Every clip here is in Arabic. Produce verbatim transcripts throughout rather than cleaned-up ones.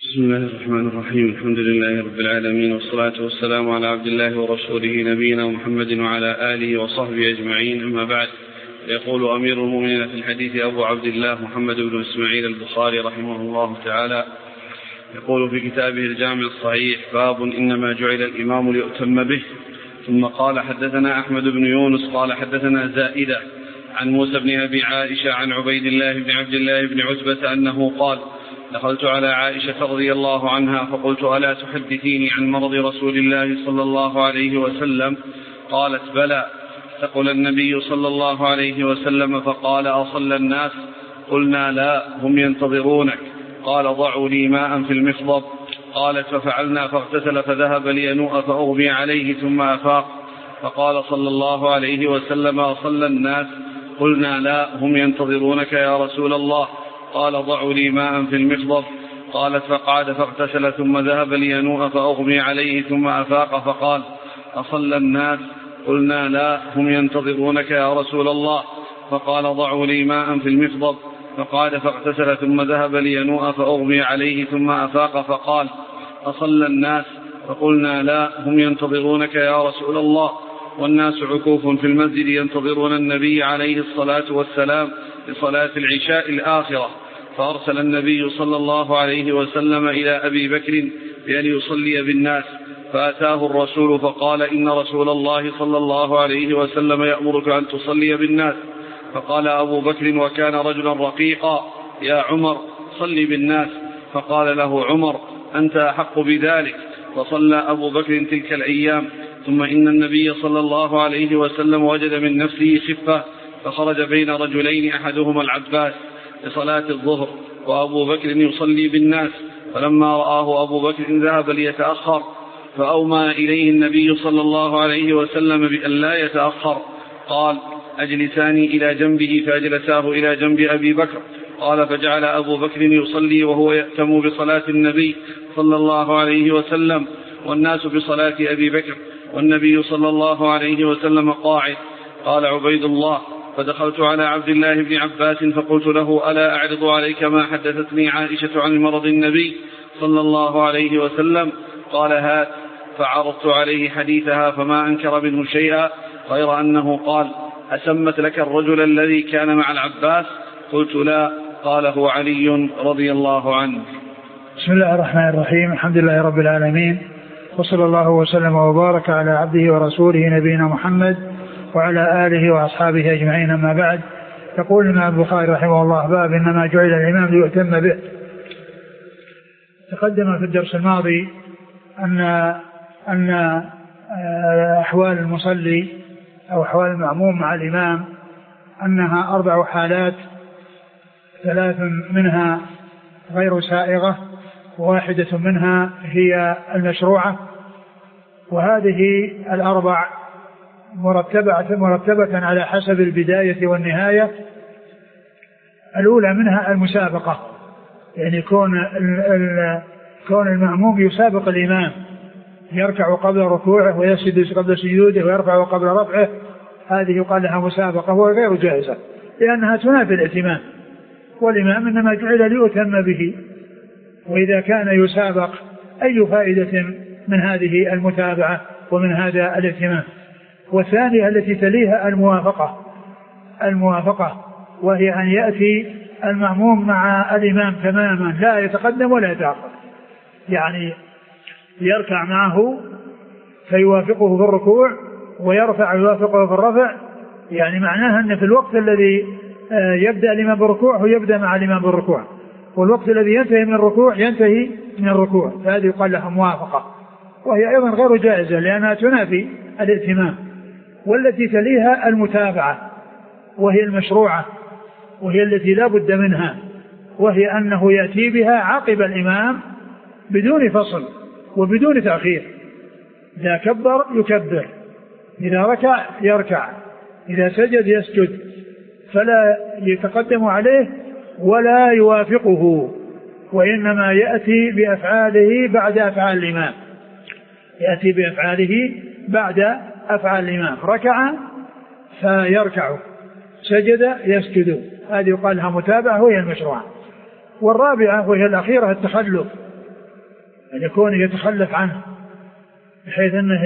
بسم الله الرحمن الرحيم. الحمد لله رب العالمين، والصلاة والسلام على عبد الله ورسوله نبينا محمد وعلى آله وصحبه أجمعين، أما بعد. يقول أمير المؤمنين في الحديث أبو عبد الله محمد بن إسماعيل البخاري رحمه الله تعالى، يقول في كتابه الجامع الصحيح: باب إنما جعل الإمام ليؤتم به. ثم قال: حدثنا أحمد بن يونس قال حدثنا زائدة عن موسى بن أبي عائشة عن عبيد الله بن عبد الله بن عتبة أنه قال: دخلت على عائشة رضي الله عنها فقلت: ألا تحدثيني عن مرض رسول الله صلى الله عليه وسلم؟ قالت: بلى. فقال النبي صلى الله عليه وسلم فقال: أصلى الناس؟ قلنا: لا، هم ينتظرونك. قال: ضعوا لي ماء في المخضب. قالت: ففعلنا، فاغتسل فذهب لينوء فأغمي عليه ثم أفاق. فقال صلى الله عليه وسلم: أصلى الناس؟ قلنا: لا، هم ينتظرونك يا رسول الله. قال: ضعوا لي ماء في المخضب. قالت: فقعد فاغتسل ثم ذهب لينوء فأغمي عليه ثم أفاق. فقال: أصلى الناس؟ قلنا: لا، هم ينتظرونك يا رسول الله. فقال: ضعوا لي ماء في المخضب. فقعد فاغتسل ثم ذهب لينوء فأغمي عليه ثم أفاق. فقال: أصلى الناس؟ فقلنا: لا، هم ينتظرونك يا رسول الله. والناس عكوف في المسجد ينتظرون النبي عليه الصلاة والسلام لصلاة العشاء الآخرة. فأرسل النبي صلى الله عليه وسلم إلى أبي بكر بأن يصلي بالناس، فأتاه الرسول فقال: إن رسول الله صلى الله عليه وسلم يأمرك أن تصلي بالناس. فقال أبو بكر وكان رجلا رقيقا: يا عمر، صلي بالناس. فقال له عمر: أنت أحق بذلك. فصلى أبو بكر تلك الأيام. ثم إن النبي صلى الله عليه وسلم وجد من نفسه خفة، فخرج بين رجلين أحدهما العباس لصلاة الظهر وأبو بكر يصلي بالناس. فلما رآه أبو بكر ذهب ليتأخر، فأومى إليه النبي صلى الله عليه وسلم بأن لا يتأخر. قال: أجلساني إلى جنبه، فأجلساه إلى جنب أبي بكر. قال: فجعل أبو بكر يصلي وهو يأتم بصلاة النبي صلى الله عليه وسلم، والناس بصلاة أبي بكر، والنبي صلى الله عليه وسلم قاعد. قال عبيد الله: فدخلت على عبد الله بن عباس فقلت له: ألا أعرض عليك ما حدثتني عائشة عن مرض النبي صلى الله عليه وسلم؟ قال: هات. فعرضت عليه حديثها فما أنكر منه شيئا، غير أنه قال: أسمت لك الرجل الذي كان مع العباس؟ قلت: لا. قال: هو علي رضي الله عنه. بسم الله الرحمن الرحيم. الحمد لله رب العالمين، وصلى الله وسلم وبارك على عبده ورسوله نبينا محمد وعلى آله وأصحابه أجمعين، أما بعد. يقول الإمام البخاري رحمه الله: باب إنما جعل الإمام ليؤتم به. تقدم في الدرس الماضي أن أن أحوال المصلي أو أحوال المأموم مع الإمام أنها أربع حالات، ثلاث منها غير سائغة، وواحدة منها هي المشروعة. وهذه الأربع مرتبة مرتبة على حسب البداية والنهاية. الأولى منها المسابقة، يعني كون كون المأموم يسابق الإمام، يركع قبل ركوعه ويسجد قبل سجوده ويرفع قبل رفعه، هذه يقال لها مسابقة، وهي غير جائزة لأنها تنافي الائتمام، والإمام إنما جعل ليؤتم به. وإذا كان يسابق، أي فائدة من هذه المتابعة ومن هذا الائتمام؟ والثانية التي تليها الموافقة الموافقة وهي أن يأتي المأموم مع الإمام تماما، لا يتقدم ولا يتأخر، يعني يركع معه فيوافقه في الركوع ويرفع يوافقه في الرفع، يعني معناها أن في الوقت الذي يبدأ الإمام بالركوع هو يبدأ مع الإمام بالركوع، والوقت الذي ينتهي من الركوع ينتهي من الركوع. فهذه يقال لها موافقة، وهي أيضا غير جائزة لأنها تنافي الائتمام. والتي تليها المتابعة، وهي المشروعة، وهي التي لا بد منها، وهي أنه يأتي بها عقب الإمام بدون فصل وبدون تأخير. إذا كبر يكبر، إذا ركع يركع، إذا سجد يسجد، فلا يتقدم عليه ولا يوافقه، وإنما يأتي بأفعاله بعد أفعال الإمام، يأتي بأفعاله بعد أفعال الإمام. ركع فيركع، سجد يسجد، هذه يقال لها متابعة وهي المشروعة. والرابعة وهي الأخيرة التخلف، أن يكون يتخلف عنه بحيث أنه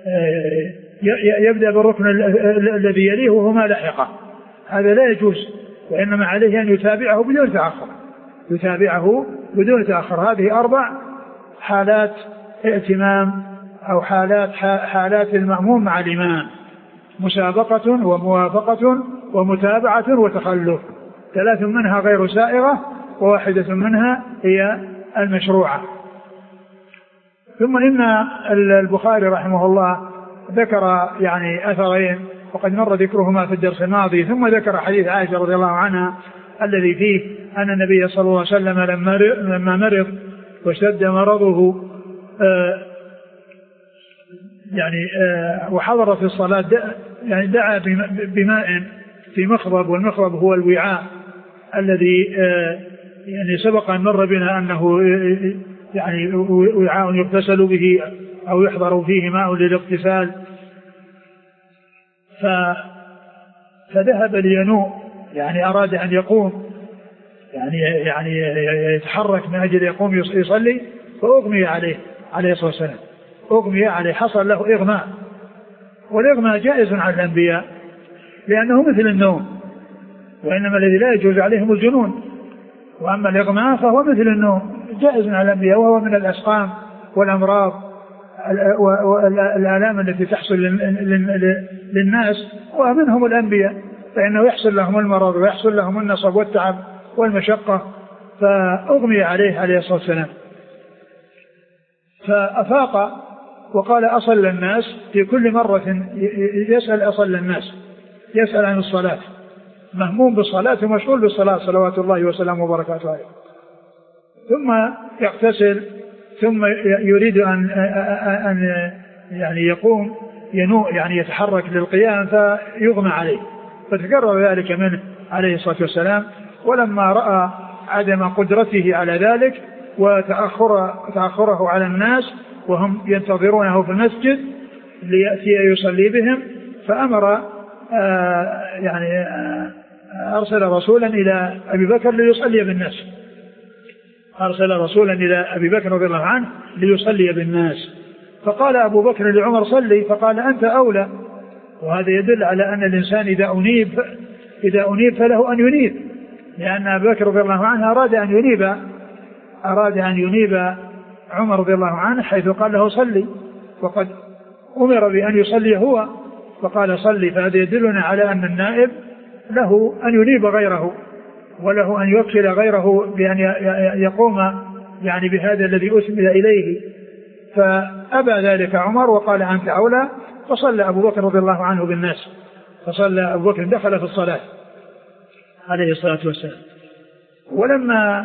يبدأ بالركن الذي يليه وهو ما لحقه، هذا لا يجوز، وإنما عليه أن يتابعه بدون تأخر، يتابعه بدون تأخر. هذه أربع حالات ائتمام أو حالات حالات المأموم مع الإمام: مسابقة وموافقة ومتابعة وتخلف، ثلاث منها غير سائغة وواحدة منها هي المشروعة. ثم إن البخاري رحمه الله ذكر يعني أثرين وقد مر ذكرهما في الدرس الماضي، ثم ذكر حديث عائشة رضي الله عنها الذي فيه أن النبي صلى الله عليه وسلم لما مرض واشتد مرضه آه يعني آه وحضر في الصلاة يعني دعا بماء في مخضب، والمخضب هو الوعاء الذي آه يعني سبق أن مر بنا أنه يعني وعاء يغتسل به أو يحضر فيه ماء للاغتسال، فذهب لينوء يعني أراد أن يقوم يعني يعني يتحرك من أجل يقوم يصلي، فأغمي عليه عليه الصلاة والسلام، أغمي عليه، حصل له إغماء، والإغماء جائز على الأنبياء لأنه مثل النوم، وإنما الذي لا يجوز عليهم الجنون، وأما الإغماء فهو مثل النوم جائز على الأنبياء، وهو من الأسقام والأمراض والآلام التي تحصل للناس ومنهم الأنبياء، فإنه يحصل لهم المرض ويحصل لهم النصب والتعب والمشقة، فأغمي عليه عليه الصلاة والسلام، فأفاق وقال أصل الناس، في كل مرة يسأل أصل الناس، يسأل عن الصلاة، مهموم بالصلاة ومشغول بالصلاة صلوات الله وسلامه وبركاته عليه، ثم يغتسل، ثم يريد أن, أن يعني يقوم ينوء يعني يتحرك للقيام فيغمى عليه، فتكرر ذلك منه عليه الصلاة والسلام. ولما رأى عدم قدرته على ذلك وتأخره على الناس وهم ينتظرونه في المسجد ليأتي يصلي بهم، فأمر آه يعني آه أرسل رسولا إلى أبي بكر ليصلي بالناس، أرسل رسولا إلى أبي بكر رضي الله عنه ليصلي بالناس، فقال أبو بكر لعمر صلي، فقال أنت أولى. وهذا يدل على أن الإنسان إذا أنيب إذا أنيب فله أن ينيب، لأن أبي بكر رضي الله عنه أراد أن ينيب أراد أن ينيب عمر رضي الله عنه حيث قال له صلي، وقد أمر بأن يصلي هو فقال صلي، فهذا يدلنا على أن النائب له أن ينيب غيره، وله أن يوكل غيره بأن يقوم يعني بهذا الذي أسند إليه، فأبى ذلك عمر وقال أنت أولى، فصلى أبو بكر رضي الله عنه بالناس، فصلى أبو بكر دخل في الصلاة عليه الصلاة والسلام. ولما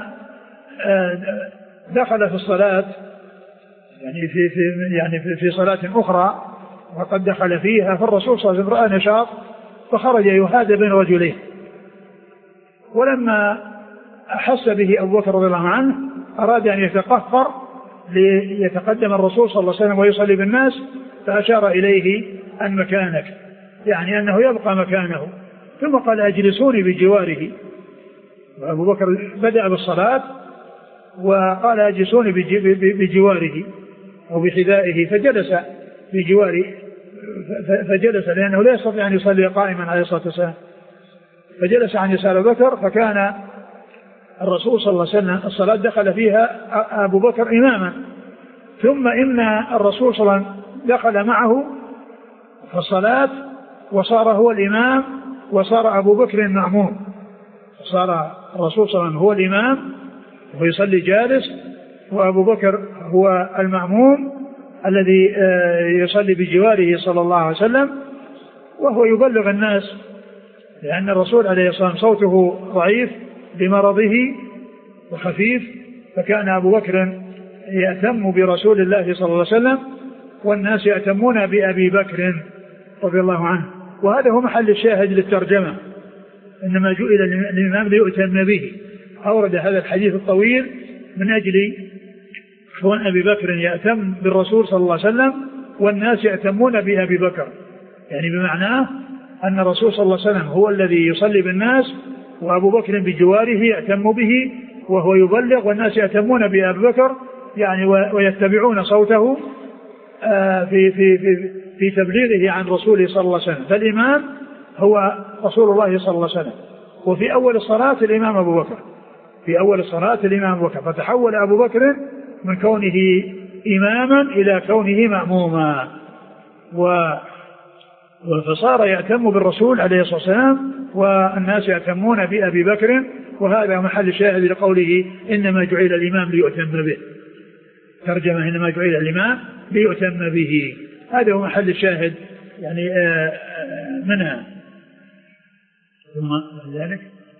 دخل في الصلاة يعني في في يعني في, في صلاة أخرى وقد دخل فيها، فالرسول صلى الله عليه وسلم رأى نشاط فخرج يهادى بين رجلين، ولما أحس به أبو بكر رضي الله عنه أراد أن يتقهقر ليتقدم الرسول صلى الله عليه وسلم ويصلي بالناس، فأشار إليه أن مكانك، يعني أنه يبقى مكانه، ثم قال أجلسوني بجواره. وأبو بكر بدأ بالصلاة وقال أجلسوني بجواره أو بحذائه، فجلس بجواره، فجلس لأنه لا يستطيع أن يصلي قائما عليه الصلاة والسلام، فجلس عن يسار بكر، فكان الرسول صلى الله عليه وسلم الصلاة دخل فيها أبو بكر إماما، ثم إن الرسول صلى الله عليه وسلم دخل معه في الصلاة وصار هو الإمام وصار أبو بكر المأموم، صار الرسول صلى الله عليه وسلم هو الإمام ويصلي جالس، وأبو بكر هو المأموم الذي يصلي بجواره صلى الله عليه وسلم، وهو يبلغ الناس، لأن الرسول عليه الصلاة والسلام صوته ضعيف بمرضه وخفيف، فكان أبو بكر يأتم برسول الله صلى الله عليه وسلم والناس يأتمون بأبي بكر رضي الله عنه. وهذا هو محل الشاهد للترجمة، إنما جئل الإمام ليؤتم به. أورد هذا الحديث الطويل من أجل كون أبي بكر يأتم بالرسول صلى الله عليه وسلم والناس يأتمون بأبي بكر، يعني بمعناه أن الرسول صلى الله عليه وسلم هو الذي يصلي بالناس وأبو بكر بجواره يأتم به وهو يبلغ والناس يأتمون بأبي بكر، يعني ويتبعون صوته في في في في تبليغه عن رسوله صلى الله عليه وسلم. فالإمام هو رسول الله صلى الله عليه وسلم. وفي أول الصلاة الإمام أبو بكر، في أول الصلاة الإمام أبو بكر، فتحول أبو بكر من كونه إماما إلى كونه مأموما، فصار يأتم بالرسول عليه الصلاة والسلام والناس يأتمون بأبي بكر. وهذا محل الشاهد لقوله إنما جعل الإمام ليؤتم به، ترجمة إنما جعل الإمام ليؤتم به، هذا هو محل الشاهد يعني منها. ثم ذلك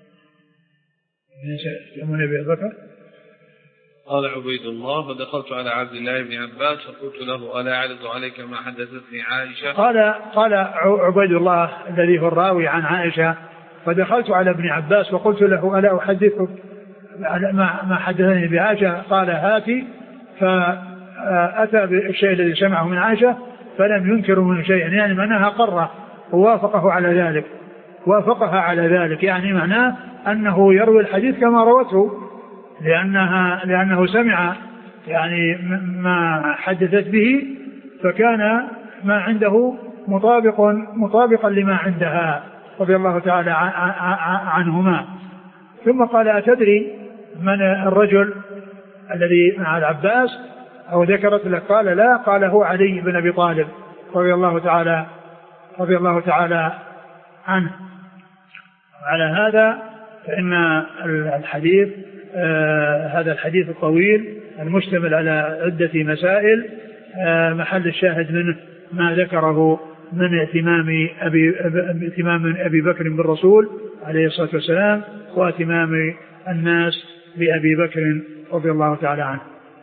يأتمون بأبي بكر. قال عبيد الله فدخلت على عبد الله بن عباس فقلت له ألا أعرض عليك ما حدثتني عائشة. قال قال عبيد الله الذي هو الراوي عن عائشة فدخلت على ابن عباس وقلت له ألا أحدثك ما حدثني بعائشة، قال هاتي، فأتى بالشيء الذي سمعه من عائشة فلم ينكر منه شيئا، يعني معناها قرر ووافقه على ذلك، وافقها على ذلك، يعني معناه أنه يروي الحديث كما روته، لأنها لأنه سمع يعني ما حدثت به، فكان ما عنده مطابق مطابقا لما عندها رضي الله تعالى عنهما. ثم قال أتدري من الرجل الذي مع العباس أو ذكرت لك؟ قال لا، قال هو علي بن أبي طالب رضي الله تعالى رضي الله تعالى عنه. على هذا فإن الحديث آه هذا الحديث الطويل المشتمل على عدة مسائل، آه محل الشاهد منه ما ذكره من اهتمام أبي, اهتمام أبي بكر بالرسول عليه الصلاة والسلام، واهتمام الناس بأبي بكر رضي الله تعالى عنه.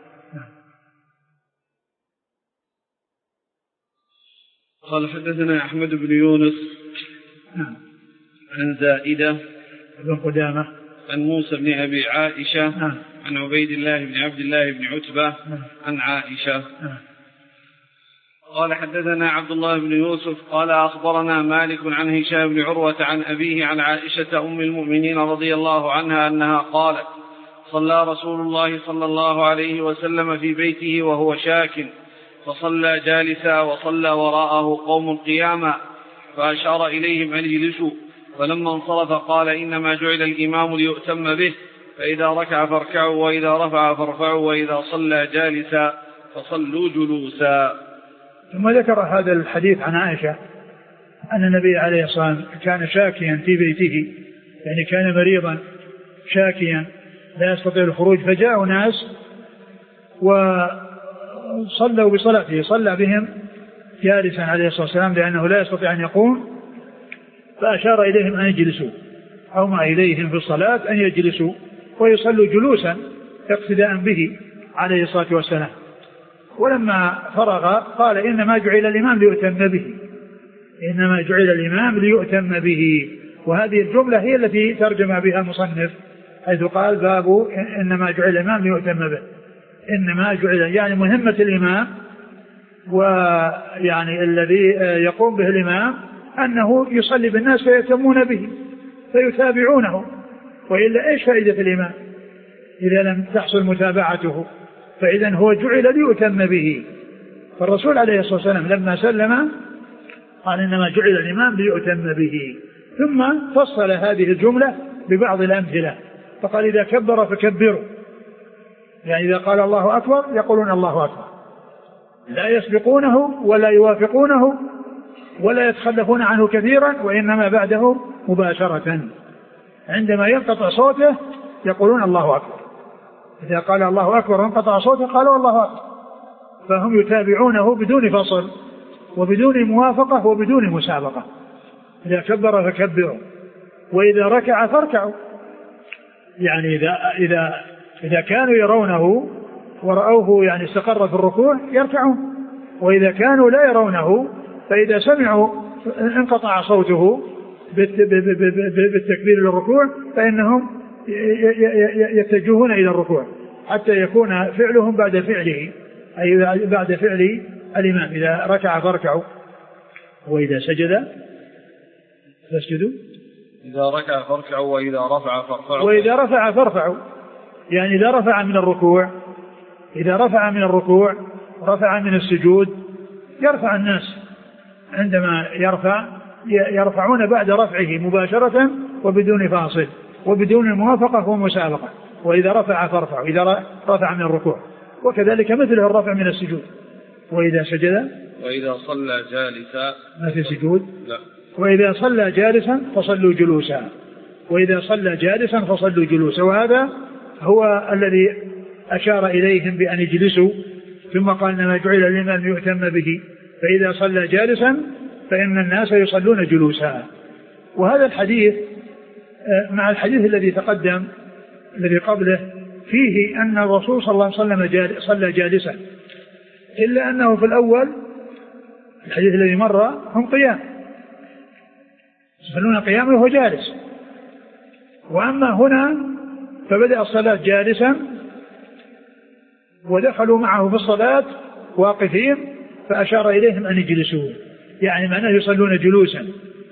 قال حدثنا أحمد بن يونس نعم. عن زائدة بن قدامة عن موسى بن أبي عائشة نعم. عن عبيد الله بن عبد الله بن عتبة نعم. عن عائشة نعم. قال حدثنا عبد الله بن يوسف قال أخبرنا مالك عن هشام بن عروة عن أبيه عن عائشة أم المؤمنين رضي الله عنها أنها قالت صلى رسول الله صلى الله عليه وسلم في بيته وهو شاك، فصلى جالسا وصلى وراءه قوم قياما، فأشار إليهم أن يجلسوا، فلما انصرف قال إنما جعل الإمام ليؤتم به، فإذا ركع فاركعوا وإذا رفع فارفعوا وإذا صلى جالسا فصلوا جلوسا. ثم ذكر هذا الحديث عن عائشة أن النبي عليه الصلاة والسلام كان شاكيا في بيته، يعني كان مريضا شاكيا لا يستطيع الخروج، فجاءوا ناس وصلوا بصلاته، صلى بهم جالسا عليه الصلاة والسلام لأنه لا يستطيع أن يقوم، فأشار إليهم أن يجلسوا، أو ما إليهم في الصلاة أن يجلسوا ويصلوا جلوسا اقتداء به عليه الصلاة والسلام. ولما فرغ قال إنما جعل الإمام ليؤتم به، إنما جعل الإمام ليؤتم به. وهذه الجملة هي التي ترجم بها المصنف حيث قال باب إنما جعل الإمام ليؤتم به، إنما جعل يعني مهمة الإمام ويعني الذي يقوم به الإمام أنه يصلي بالناس فيتمون به فيتابعونه، وإلا إيش فائدة الإمام إذا لم تحصل متابعته؟ فإذا هو جعل ليؤتم به. فالرسول عليه الصلاة والسلام لما سلم قال إنما جعل الإمام ليؤتم به، ثم فصل هذه الجملة ببعض الأمثلة فقال إذا كبر فكبروا، يعني إذا قال الله أكبر يقولون الله أكبر، لا يسبقونه ولا يوافقونه ولا يتخلفون عنه كثيرا، وإنما بعده مباشرة عندما ينقطع صوته يقولون الله أكبر، إذا قال الله أكبر وانقطع صوته قالوا الله أكبر، فهم يتابعونه بدون فصل وبدون موافقة وبدون مسابقة. إذا كبر فكبروا وإذا ركع فاركعوا، يعني إذا, إذا, إذا كانوا يرونه ورأوه يعني استقر في الركوع يركعون، وإذا كانوا لا يرونه فإذا سمعوا انقطع صوته بالتكبير للركوع فإنهم يتجهون إلى الركوع حتى يكون فعلهم بعد فعله، أي بعد فعل الإمام. إذا ركع فاركعوا وإذا سجد فاسجدوا، إذا ركع فاركعوا وإذا رفع فارفعوا، وإذا رفع فارفعوا، يعني إذا رفع من الركوع إذا رفع من الركوع رفع من السجود يرفع الناس عندما يرفع يرفعون بعد رفعه مباشرة وبدون فاصل وبدون الموافقة ومسابقة. وإذا رفع فارفع إذا رفع من الركوع، وكذلك مثله الرفع من السجود. وإذا سجد وإذا صلى جالسا ما في سجود لا. وإذا صلى جالسا فصلوا جلوسا وإذا صلى جالسا فصلوا جلوسا. وهذا هو الذي أشار إليهم بأن يجلسوا، ثم قال إنما جعل الإمام يؤتم به، فإذا صلى جالسا فإن الناس يصلون جلوسا. وهذا الحديث مع الحديث الذي تقدم الذي قبله فيه أن الرسول صلى الله عليه وسلم صلى جالسا، إلا أنه في الأول الحديث الذي مر هم قيام يصلون قياما وهو جالس، وأما هنا فبدأ الصلاة جالسا ودخلوا معه في الصلاة واقفين فأشار إليهم أن يجلسوا، يعني معناه يصلون جلوسا.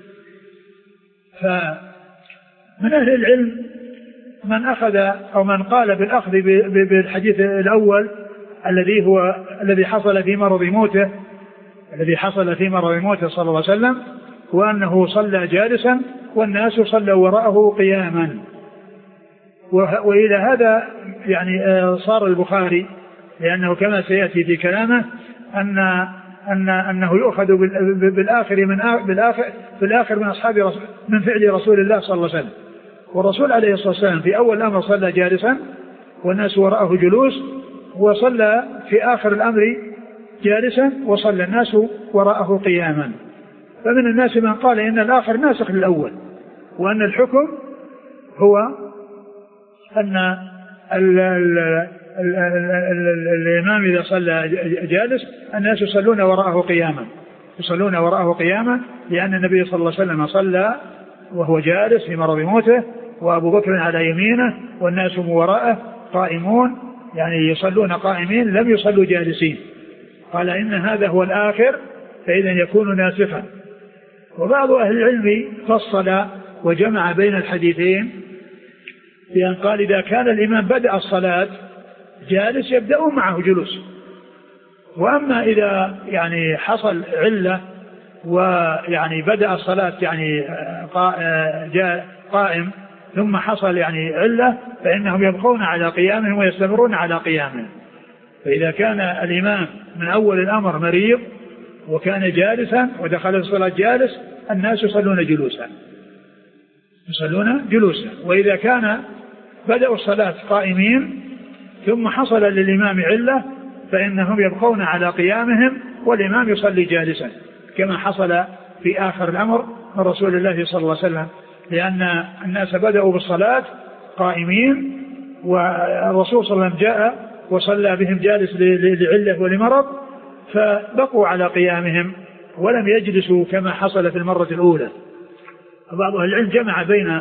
فمن أهل العلم من أخذ أو من قال بالأخذ بالحديث الأول الذي هو الذي حصل في مرض موته الذي حصل في مرض موته صلى الله عليه وسلم، وأنه صلى جالسا والناس صلوا وراءه قياما. وإلى هذا يعني صار البخاري، لأنه كما سيأتي في كلامه أن أن أنه يؤخذ بالآخر من بالآخر بالآخر من أصحاب رسول من فعل رسول الله صلى الله عليه وسلم. والرسول عليه الصلاة والسلام في أول الأمر صلى جالسا والناس وراءه جلوس، وصلى في آخر الأمر جالسا وصلى الناس وراءه قياما. فمن الناس من قال إن الآخر ناسخ للأول، وأن الحكم هو أن ال ال ال ال الإمام إذا صلى جالس الناس يصلون وراءه قياما يصلون وراءه قياما لأن النبي صلى الله عليه وسلم صلى وهو جالس في مرض موته، وأبو بكر على يمينه والناس وراءه قائمون، يعني يصلون قائمين لم يصلوا جالسين. قال إن هذا هو الآخر فإذا يكون ناسخا. وبعض أهل العلم فصل وجمع بين الحديثين بأن قال إذا كان الإمام بدأ الصلاة جالس يبدأون معه جلوس، وأما إذا يعني حصل علة ويعني بدأ الصلاة يعني قائم ثم حصل يعني علة فإنهم يبقون على قيامهم ويستمرون على قيامهم. فإذا كان الإمام من أول الأمر مريض وكان جالسا ودخل الصلاة جالس الناس يصلون جلوسا يصلون جلوسا وإذا كان بدأوا الصلاة قائمين ثم حصل للإمام علة فإنهم يبقون على قيامهم والإمام يصلي جالسا، كما حصل في آخر الأمر من رسول الله صلى الله عليه وسلم، لأن الناس بدأوا بالصلاة قائمين والرسول صلى الله عليه وسلم جاء وصلى بهم جالس لعلة ولمرض فبقوا على قيامهم ولم يجلسوا كما حصل في المرة الأولى. بعض أهل العلم جمع بين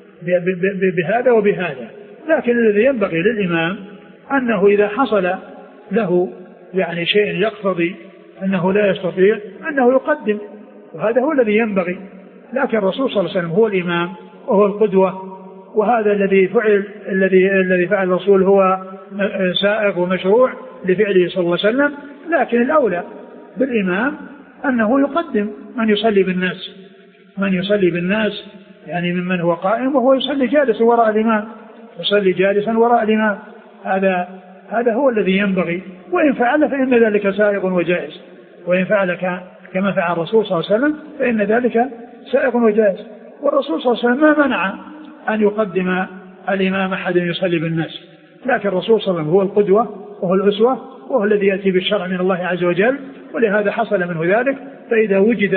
بهذا وبهذا، لكن الذي ينبغي للإمام أنه إذا حصل له يعني شيء يقتضي أنه لا يستطيع أنه يقدم، وهذا هو الذي ينبغي. لكن الرسول صلى الله عليه وسلم هو الإمام وهو القدوة، وهذا الذي فعل الذي الذي فعل الرسول هو سائغ ومشروع لفعله صلى الله عليه وسلم. لكن الأولى بالإمام أنه يقدم من يصلي بالناس من يصلي بالناس يعني ممن هو قائم وهو يصلي جالسا وراء الإمام يصلي جالسا وراء الإمام. هذا هذا هو الذي ينبغي، وإن فعل فإن ذلك سائغ وجائز، وإن فعل كما فعل الرسول صلى الله عليه وسلم فإن ذلك سائغ وجائز. والرسول صلى الله عليه وسلم ما منع أن يقدم الإمام أحد يصلي بالناس، لكن الرسول صلى الله عليه وسلم هو القدوة وهو الأسوة وهو الذي يأتي بالشرع من الله عز وجل، ولهذا حصل منه ذلك. فإذا وجد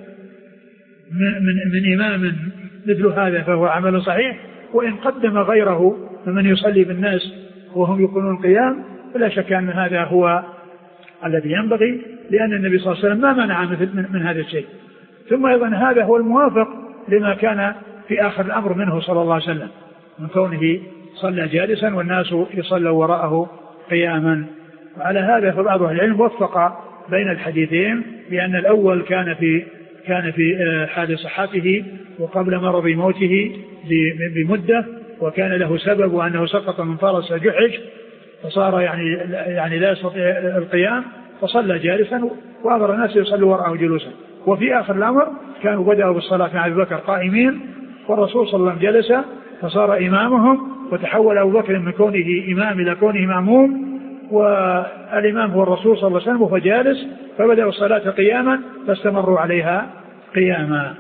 من, من, من إمام مثل هذا فهو عمل صحيح، وإن قدم غيره ممن يصلي بالناس وهم يكونون قيام فلا شك أن هذا هو الذي ينبغي، لأن النبي صلى الله عليه وسلم ما منع من, من هذا الشيء. ثم أيضا هذا هو الموافق لما كان في آخر الأمر منه صلى الله عليه وسلم من كونه صلى جالسا والناس يصلوا وراءه قياما. وعلى هذا فبعض أهل العلم وفق بين الحديثين بأن الأول كان في كان في حال صحته وقبل مرض موته بمدة، وكان له سبب وأنه سقط من فرس جحش فصار يعني يعني لا يستطيع القيام فصلى جالسا وأمر الناس يصلوا وراءه جلوسا. وفي آخر الأمر كانوا بدأوا بالصلاة مع أبي بكر قائمين والرسول صلى الله عليه وسلم جلس فصار إمامهم وتحول أبو بكر من كونه إمام إلى كونه مأموم والإمام هو الرسول صلى الله عليه وسلم وهو جالس فبدأوا الصلاة قياما فاستمروا عليها قياما.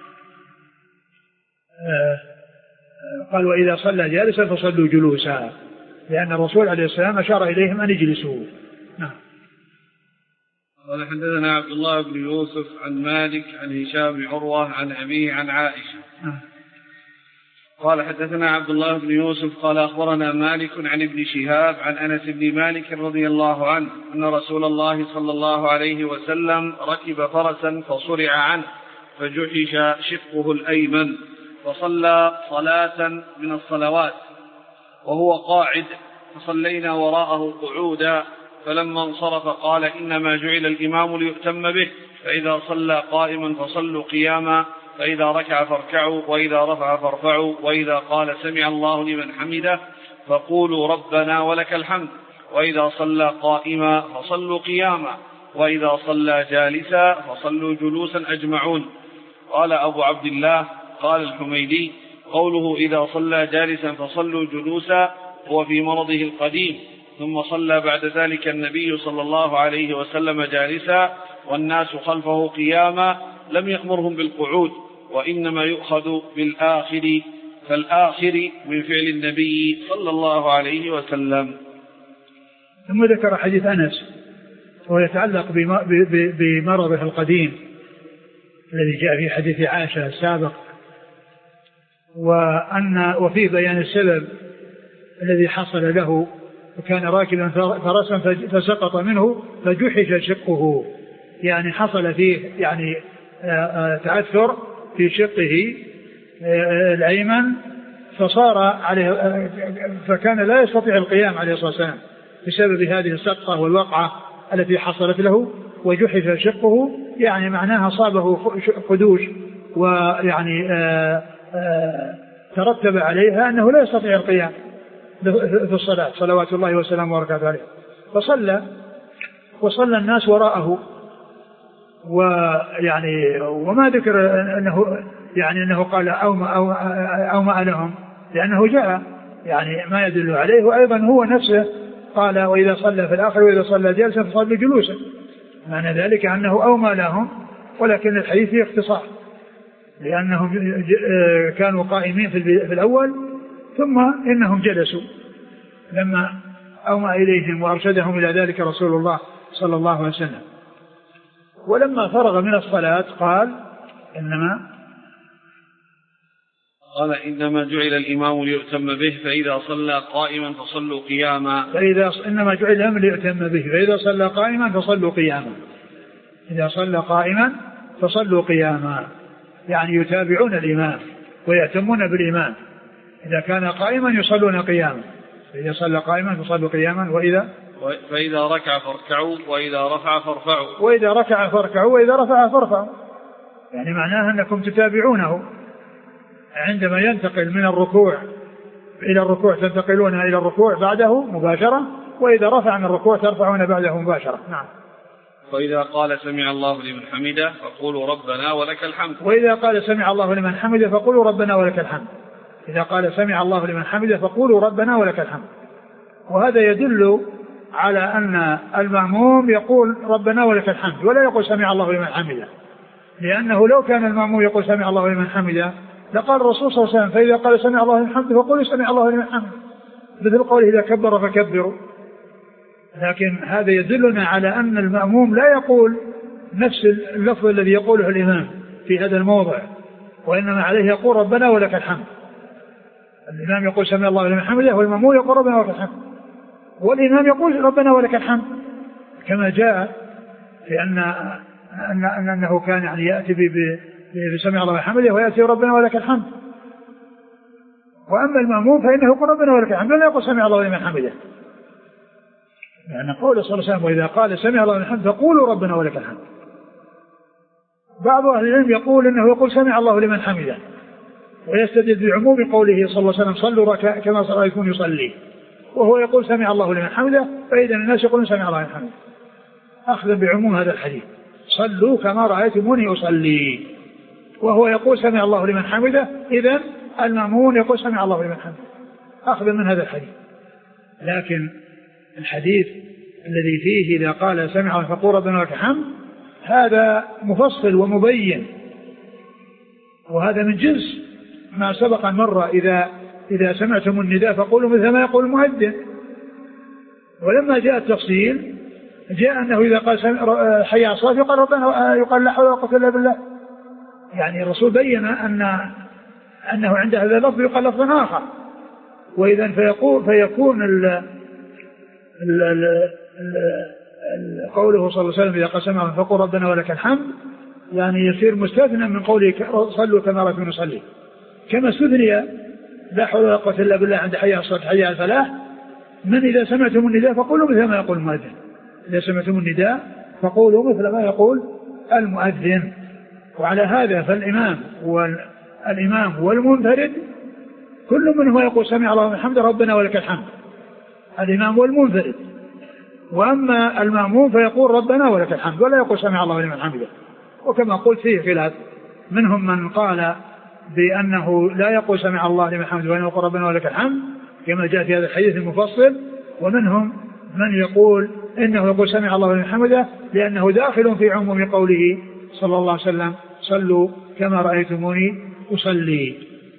قال وإذا صلى جالسا فصلوا جلوسا لأن الرسول عليه السلام أشار إليهم أن يجلسوا. نعم. قال حدثنا عبد الله بن يوسف عن مالك عن هشام بن عروة عن أبيه عن عائشة. نعم. قال حدثنا عبد الله بن يوسف قال أخبرنا مالك عن ابن شهاب عن أنس بن مالك رضي الله عنه أن رسول الله صلى الله عليه وسلم ركب فرسا فصرع عنه فجحش شقه الأيمن فصلى صلاة من الصلوات وهو قاعد فصلينا وراءه قعودا فلما انصرف قال إنما جعل الإمام ليؤتم به فإذا صلى قائما فصلوا قياما فإذا ركع فاركعوا وإذا رفع فارفعوا وإذا قال سمع الله لمن حمده فقولوا ربنا ولك الحمد وإذا صلى قائما فصلوا قياما وإذا صلى جالسا فصلوا جلوسا أجمعون. قال أبو عبد الله قال الحميدي قوله إذا صلى جالسا فصلوا جلوسا هو في مرضه القديم ثم صلى بعد ذلك النبي صلى الله عليه وسلم جالسا والناس خلفه قياما لم يأمرهم بالقعود وإنما يؤخذ بالآخر فالآخر من فعل النبي صلى الله عليه وسلم. ثم ذكر حديث أنس ويتعلق بمرضه القديم الذي جاء في حديث عائشة السابق وأن وفيه بيان السبب الذي حصل له وكان راكبا فرسا فسقط منه فجحش شقه يعني حصل فيه يعني تعثر في شقه الأيمن فصار عليه فكان لا يستطيع القيام عليه الصلاة والسلام بسبب هذه السقطة والوقعة التي حصلت له وجحش شقه يعني معناها صابه خدوش ويعني آآ آآ ترتب عليها أنه لا يستطيع القيام في الصلاة صلوات الله وسلامه وبركاته عليه فصلى وصلى الناس وراءه ويعني وما ذكر أنه يعني أنه قال أومأ أو أومأ لهم لأنه جاء يعني ما يدل عليه وأيضا هو نفسه قال وإذا صلى في الآخر وإذا صلى جالسا فصلى جلوسا معنى ذلك أنه أومأ لهم ولكن الحديث فيه اختصار لأنهم كانوا قائمين في الأول ثم إنهم جلسوا لما أومأ إليهم وأرشدهم إلى ذلك رسول الله صلى الله عليه وسلم. ولما فرغ من الصلاة قال إنما قال إنما جعل الإمام ليؤتم به فإذا صلى قائما فصلوا قياما فإذا إنما جعل الإمام ليؤتم به فإذا صلى قائما فصلوا قياما إذا صلى قائما فصلوا قياما يعني يتابعون الإمام ويأتمون بالإمام إذا كان قائما يصلون قياما فإذا صلى قائما فصلوا قياما وإذا فإذا ركع فاركعوا وإذا رفع فارفعوا وإذا ركع فاركعوا وإذا رفع فارفعوا يعني معناها أنكم تتابعونه عندما ينتقل من الركوع إلى الركوع تنتقلون إلى الركوع بعده مباشرة وإذا رفع من الركوع ترفعون بعده مباشرة. نعم. وإذا قال سمع الله لمن حمده فقولوا ربنا ولك الحمد وإذا قال سمع الله لمن حمده فقولوا ربنا ولك الحمد إذا قال سمع الله لمن حمده فقولوا ربنا ولك الحمد. وهذا يدل على أن المأموم يقول ربنا ولك الحمد ولا يقول سمع الله لمن حمده لأنه لو كان المأموم يقول سمع الله لمن حمده لقال الرسول صلى الله عليه وسلم فإذا قال سمع الله لمن حمده فقولوا سمع الله لمن حمده مثل قوله إذا كبر فكبروا. لكن هذا يدلنا على أن المأموم لا يقول نفس اللفظ الذي يقوله الإمام في هذا الموضع وإنما عليه يقول ربنا ولك الحمد. الإمام يقول سمع الله لمن حمده والمأموم يقول ربنا ولك الحمد والإمام يقول ربنا ولك الحمد كما جاء في أن أن أنه كان يعني يأتي بسمع الله لمن حمده ويأتي ربنا ولك الحمد. وأما المأموم فإنه يقول ربنا ولك الحمد ولا يقول سمع الله لمن حمده لأن يعني قول صلى الله عليه وسلم وإذا قال سمع الله لمن حمده فقولوا ربنا ولك الحمد. بعض أهل العلم يقول إنه يقول سمع الله لمن حمده ويستدل بعموم قوله صلى الله عليه وسلم صلوا كما رأيتم يصلي وهو يقول سمع الله لمن حمده، فإذا الناس يقولون سمع الله لمن حمده أخذا بعموم هذا الحديث صلوا كما رأيتموني أصلي، وهو يقول سمع الله لمن حمده، إذن المأمون يقول سمع الله لمن حمده أخذا من هذا الحديث. لكن الحديث الذي فيه إذا قال سمع الله فقول ربنا لك الحمد هذا مفصل ومبين، وهذا من جنس ما سبق مرة إذا إذا سمعتم النداء فقولوا مثل ما يقول المؤذن. ولما جاء التفصيل جاء أنه إذا قال حي على الصلاة يقال ربنا يقال لا حول ولا قوة إلا بالله، يعني الرسول بين أن أنه عند هذا اللفظ يقال لفظ آخر. وإذا فيقول فيكون ال ال ال ال قوله صلى الله عليه وسلم إذا قال سمع فقول ربنا ولك الحمد يعني يصير مستثنى من قوله صلوا كما رأيتم نصلي، كما استثني لا حول ولا قوة إلا بالله عند حي على الصلاة حي على الفلاح من إذا سمعتم النداء فقولوا مثل ما يقول المؤذن. إذا سمعتم النداء فقولوا مثل ما يقول المؤذن. وعلى هذا فالإمام والإمام والمنفرد كل منه يقول سمع الله لمن حمده ربنا ولك الحمد، الإمام والمنفرد. وأما المأموم فيقول ربنا ولك الحمد ولا يقول سمع الله لمن حمده. وكما قلت فيه خلاف، منهم من قال بأنه لا يقول سمع الله لمن حمده وأنه يقول ربنا ولك الحمد كما جاء في هذا الحديث المفصل، ومنهم من يقول إنه يقول سمع الله لمن حمده لأنه داخل في عموم قوله صلى الله عليه وسلم صلوا كما رأيتموني أصلي.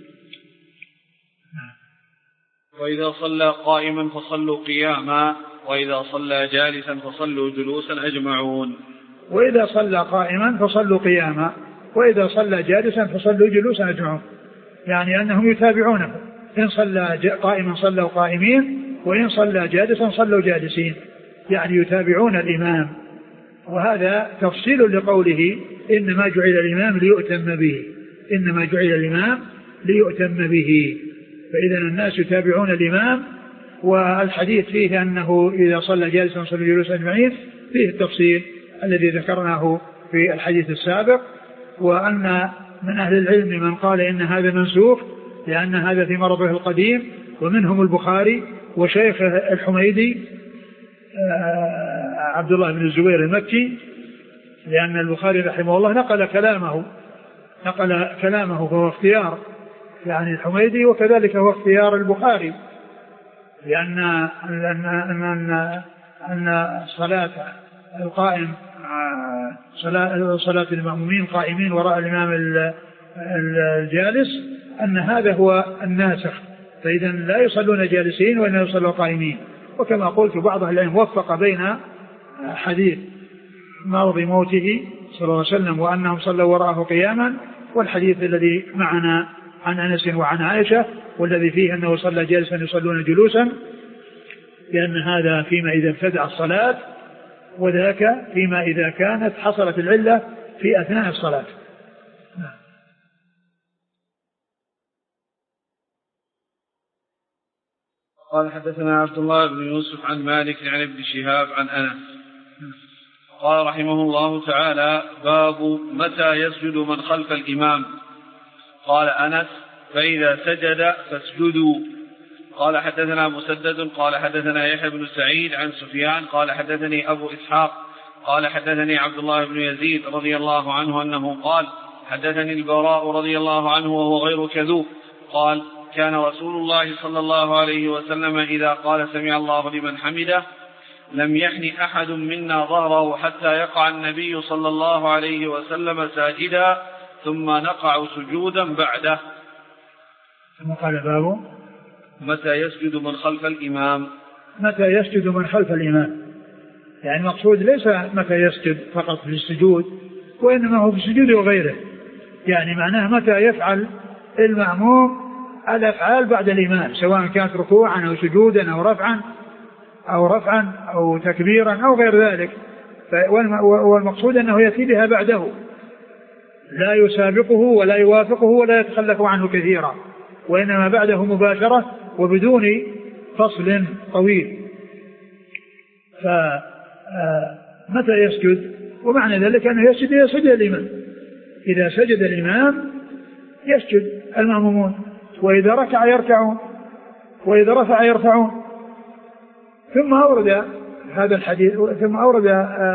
وإذا صلى قائما فصلوا قياما، وإذا صلى جالسا فصلوا جلوسا أجمعون. وإذا صلى قائما فصلوا قياما، وإذا صلى جالسا فصلوا جلوسا أجمعون، يعني أنهم يتابعونه، إن صلى قائما صلوا قائمين، وإن صلى جالسا صلوا جالسين، يعني يتابعون الإمام. وهذا تفصيل لقوله إنما جعل الإمام ليؤتم به، إنما جعل الإمام ليؤتم به، فإذا الناس يتابعون الإمام. والحديث فيه أنه إذا صلى جالسا صلوا جلوسا أجمعين فيه التفصيل الذي ذكرناه في الحديث السابق. وأن من أهل العلم من قال إن هذا منسوخ لأن هذا في مرضه القديم، ومنهم البخاري وشيخ الحميدي عبد الله بن الزبير المكي، لأن البخاري رحمه الله نقل كلامه نقل كلامه فهو اختيار يعني الحميدي، وكذلك هو اختيار البخاري، لأن أن أن أن صلاة القائم صلاة, صلاة المأمومين قائمين وراء الإمام الجالس أن هذا هو الناسخ، فإذا لا يصلون جالسين وإنما يصلون قائمين. وكما قلت بعض العلم وفق بين حديث مرض موته صلى الله عليه وسلم وأنهم صلوا وراءه قياما، والحديث الذي معنا عن أنس وعن عائشة والذي فيه أنه صلى جالسا يصلون جلوسا، لأن هذا فيما إذا ابتدأ الصلاة، وذاك فيما إذا كانت حصلت العلة في أثناء الصلاة. قال حدثنا عبد الله بن يوسف عن مالك عن ابن شهاب عن أنس قال رحمه الله تعالى: باب متى يسجد من خلف الإمام. قال أنس: فإذا سجد فاسجدوا. قال حدثنا مسدد قال حدثنا يحيى بن سعيد عن سفيان قال حدثني أبو إسحاق قال حدثني عبد الله بن يزيد رضي الله عنه أنه قال: حدثني البراء رضي الله عنه وهو غير كذوب قال: كان رسول الله صلى الله عليه وسلم إذا قال سمع الله لمن حمده لم يحن أحد منا ظهره حتى يقع النبي صلى الله عليه وسلم ساجدا ثم نقع سجودا بعده. ثم قال: باب متى يسجد من خلف الإمام. متى يسجد من خلف الإمام، يعني المقصود ليس متى يسجد فقط في السجود، وإنما هو في السجود وغيره، يعني معناه متى يفعل المأموم الأفعال بعد الإمام، سواء كانت ركوعا أو سجودا أو رفعا أو رفعا أو تكبيرا أو غير ذلك، والمقصود أنه يأتي بها بعده، لا يسابقه ولا يوافقه ولا يتخلف عنه كثيرا، وإنما بعده مباشرة وبدون فصل طويل. فمتى يسجد؟ ومعنى ذلك أنه يسجد إذا سجد الإمام، إذا سجد الإمام يسجد المأمومون، وإذا ركع يركعون، وإذا رفع يرفعون، ثم أورد هذا الحديث ثم أورد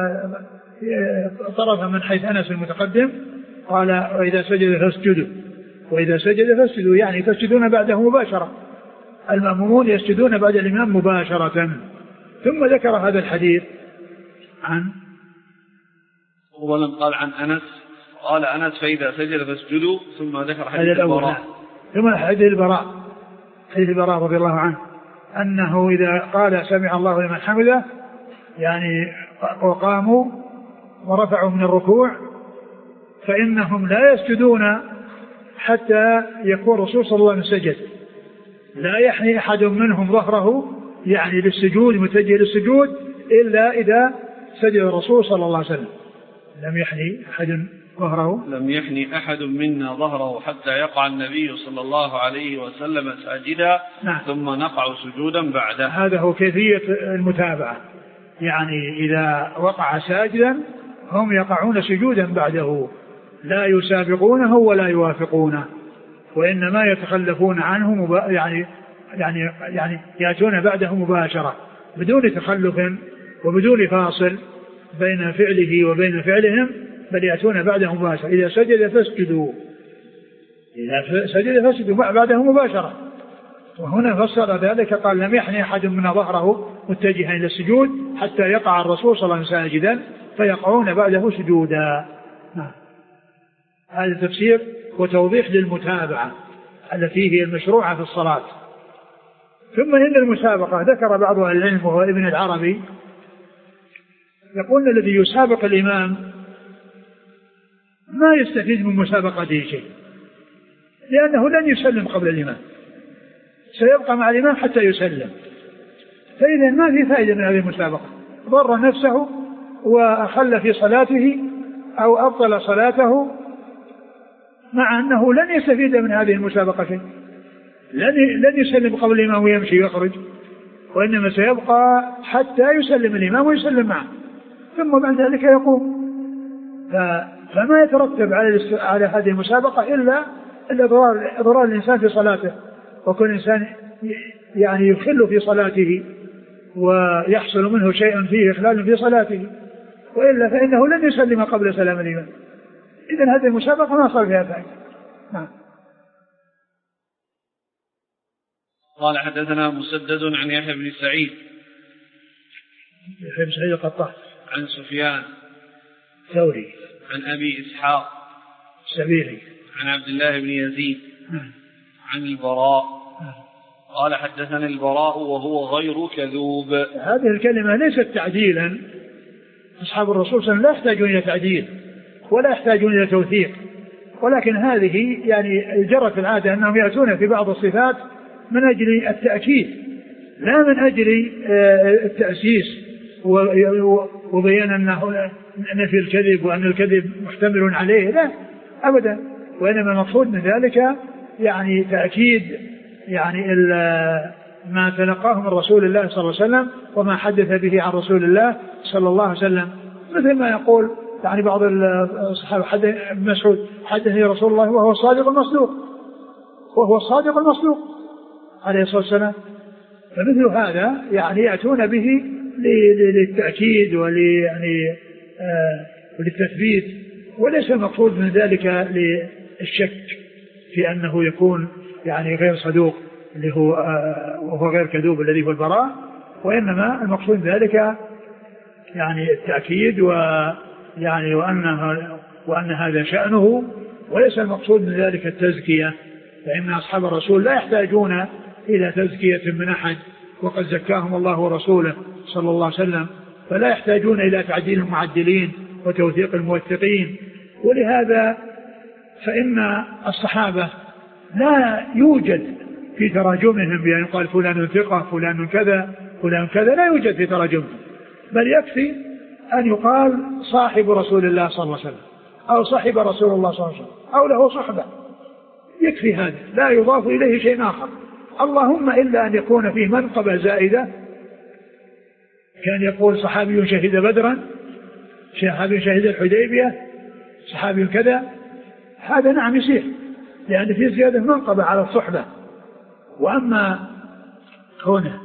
طرفا من حيث أنس المتقدم قال وإذا سجد فاسجدوا وإذا سجد فاسجدوا يعني تسجدون بعده مباشرة، المأمومون يسجدون بعد الإمام مباشرة. ثم ذكر هذا الحديث عن أولا قال عن أنس قال أنس فإذا سجد فاسجدوا، ثم ذكر حديث البراء ثم حديث البراء حديث البراء رضي الله عنه أنه إذا قال سمع الله لمن حمده يعني وقاموا ورفعوا من الركوع فإنهم لا يسجدون حتى يكون الرسول صلى الله عليه وسلم سجد، لا يحني أحد منهم ظهره يعني للسجود متجه للسجود إلا إذا سجد الرسول صلى الله عليه وسلم. لم يحني أحد ظهره لم يحني أحد منا ظهره حتى يقع النبي صلى الله عليه وسلم ساجدا نعم. ثم نقع سجودا بعده. هذا هو كيفية المتابعة، يعني إذا وقع ساجدا هم يقعون سجودا بعده، لا يسابقونه ولا يوافقونه، وإنما يتخلفون عنه مبا... يعني يعني يعني يأتون بعده مباشرة بدون تخلف وبدون فاصل بين فعله وبين فعلهم، بل يأتون بعده مباشرة. إذا سجد فاسجدوا إذا سجد فاسجدوا بعده مباشرة. وهنا فسر ذلك قال لم يحني أحد من ظهره متجها إلى السجود حتى يقع الرسول صلى الله عليه وسلم ساجدا فيقعون بعده سجودا. نعم. هذا تفسير وتوضيح للمتابعة التي هي المشروعة في الصلاة. ثم إن المسابقة ذكر بعض أهل العلم وهو ابن العربي يقول الذي يسابق الإمام ما يستفيد من مسابقته شيء، لأنه لن يسلم قبل الإمام، سيبقى مع الإمام حتى يسلم، فإذا ما في فائدة من هذه المسابقة، ضر نفسه وأخل في صلاته أو أبطل صلاته، مع أنه لن يستفيد من هذه المسابقة شيء، لن يسلم قبل الإمام ويمشي ويخرج، وإنما سيبقى حتى يسلم الإمام ويسلم معه ثم بعد ذلك يقوم. فما يترتب على على هذه المسابقة إلا الإضرار إضرار الإنسان في صلاته، وكل إنسان يعني يخل في صلاته ويحصل منه شيء فيه إخلال في صلاته، وإلا فإنه لن يسلم قبل سلام الإمام. إذن هذه المسابقة ما صار فيها فائدة. نعم. قال حدثنا مسدد عن يحيى بن سعيد يحيى بن سعيد القطان عن سفيان ثوري عن أبي إسحاق السبيعي عن عبد الله بن يزيد نعم. عن البراء نعم. قال حدثنا البراء وهو غير كذوب. هذه الكلمة ليست تعديلا، أصحاب الرسول صلى الله عليه وسلم لا يحتاجون إلى تعديل ولا يحتاجون إلى توثيق، ولكن هذه يعني جرت العادة أنهم يأتون في بعض الصفات من أجل التأكيد لا من أجل التأسيس وبيان أنه نفي الكذب وأن الكذب محتمل عليه، لا أبدا، وإنما المقصود من ذلك يعني تأكيد يعني ما تلقاه من رسول الله صلى الله عليه وسلم وما حدث به عن رسول الله صلى الله عليه وسلم، مثل ما يقول يعني بعض الصحابة حدث ابن مسعود حدثني رسول الله وهو الصادق المصدوق وهو الصادق المصدوق عليه الصلاة والسلام. فمثل هذا يعني يأتون به للتأكيد ولي يعني آه وللتثبيت، وليس المقصود من ذلك للشك في أنه يكون يعني غير صدوق اللي هو آه وهو غير كذوب الذي هو البراء، وإنما المقصود ذلك يعني التأكيد ويعني وأنه وأن هذا شأنه، وليس المقصود من ذلك التزكية، فإن أصحاب الرسول لا يحتاجون إلى تزكية من أحد وقد زكاهم الله ورسوله صلى الله عليه وسلم، فلا يحتاجون إلى تعديل المعدلين وتوثيق الموثقين. ولهذا فإن الصحابة لا يوجد في تراجمهم بأن يقال فلان ثقة فلان كذا فلان كذا، لا يوجد في تراجمهم، بل يكفي أن يقال صاحب رسول الله صلى الله عليه وسلم أو صاحب رسول الله صلى الله عليه وسلم أو له صحبة، يكفي هذا، لا يضاف إليه شيء آخر. اللهم إلا أن يكون فيه منقبة زائدة، كان يقول صحابي شهد بدرا، صحابي شهد الحديبية، صحابي كذا، هذا نعم يصير لأن فيه زيادة منقبة على الصحبة. وأما كونه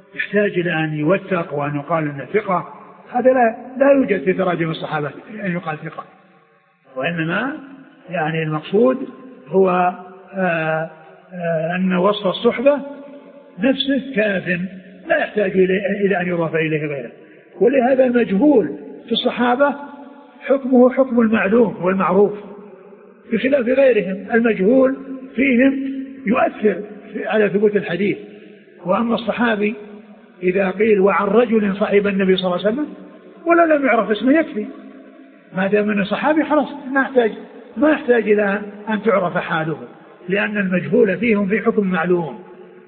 يحتاج إلى أن يوثق وأن يقال أنه ثقة، هذا لا, لا يوجد في تراجم الصحابة أن يقال ثقة، وإنما يعني المقصود هو آآ آآ أن وصف الصحبة نفسه كاف لا يحتاج إلى أن يضاف إليه غيره. ولهذا المجهول في الصحابة حكمه حكم المعلوم والمعروف، بخلاف غيرهم المجهول فيهم يؤثر على ثبوت الحديث. وأما الصحابي إذا قيل وعن رجل صاحب النبي صلى الله عليه وسلم ولا لم يعرف اسمه يكفي، ما دام أنه صحابي خلاص ما يحتاج ما يحتاج إلى أن تعرف حاله، لأن المجهول فيهم في حكم معلوم.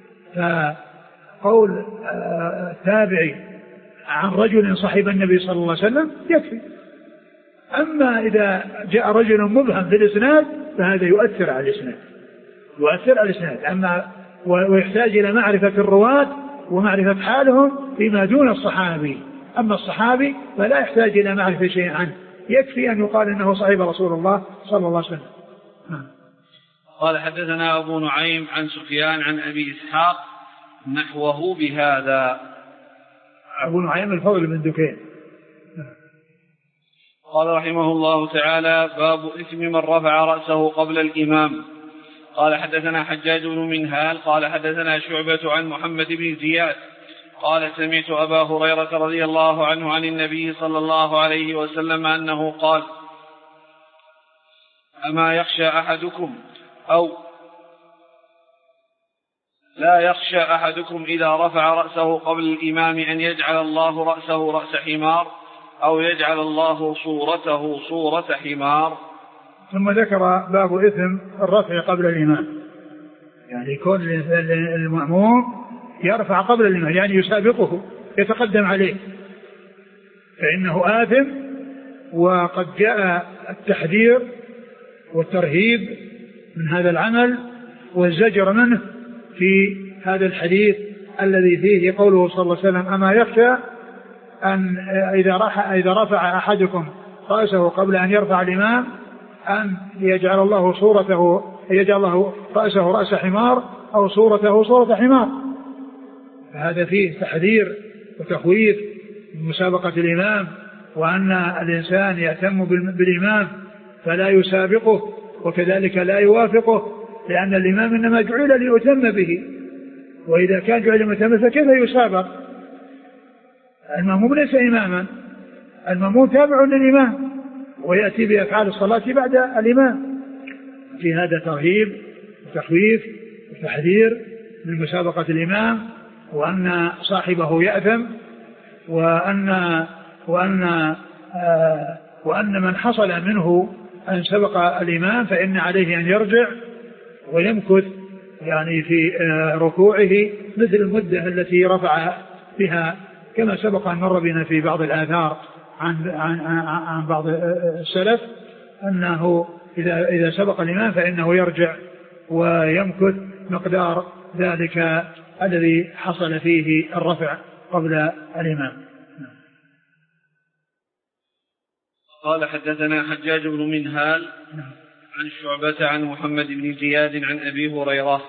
فقول التابعي عن رجل صاحب النبي صلى الله عليه وسلم يكفي. أما إذا جاء رجل مبهم في الإسناد فهذا يؤثر على الإسناد يؤثر على الإسناد أما ويحتاج إلى معرفة الرواة ومعرفة حالهم فيما دون الصحابي. أما الصحابي فلا يحتاج إلى معرفة شيء عنه، يكفي أن يقال إنه صاحب رسول الله صلى الله عليه وسلم. قال حدثنا أبو نعيم عن سفيان عن أبي إسحاق نحوه بهذا. أبو نعيم الفضل بن دكين. قال رحمه الله تعالى باب إثم من رفع رأسه قبل الإمام. قال حدثنا حجاج بن منهال قال حدثنا شعبة عن محمد بن زياد قال سمعت أبا هريرة رضي الله عنه عن النبي صلى الله عليه وسلم أنه قال أما يخشى أحدكم أو لا يخشى أحدكم إذا رفع رأسه قبل الإمام أن يجعل الله رأسه رأس حمار أو يجعل الله صورته صورة حمار. ثم ذكر باب إثم الرفع قبل الإمام، يعني يكون المأموم يرفع قبل الإمام يعني يسابقه يتقدم عليه فإنه آثم. وقد جاء التحذير والترهيب من هذا العمل والزجر منه في هذا الحديث الذي فيه قوله صلى الله عليه وسلم أما يخشى أن إذا, إذا رفع أحدكم رأسه قبل أن يرفع الإمام أن يجعل الله صورته يجعل الله رأسه رأس حمار أو صورته صورة حمار. فهذا فيه تحذير وتخويف من مسابقة الإمام، وأن الإنسان يهتم بالإمام فلا يسابقه وكذلك لا يوافقه، لأن الإمام إنما جعل ليؤتم به، وإذا كان جعل ليؤتم فكيف يسابق؟ المأموم ليس إماما، المأموم تابع للإمام ويأتي بأفعال الصلاة بعد الإمام. في هذا ترهيب وتخويف وتحذير من مسابقة الإمام، وأن صاحبه يأثم، وأن وأن آه وأن من حصل منه أن سبق الإمام فإن عليه أن يرجع ويمكث يعني في آه ركوعه مثل المدة التي رفع بها، كما سبق أن مر بنا في بعض الآثار عن عن عن بعض السلف أنه إذا إذا سبق الإمام فإنه يرجع ويمكث مقدار ذلك الذي حصل فيه الرفع قبل الإمام. قال حدثنا حجاج بن منهال عن شعبة عن محمد بن زياد عن أبي هريرة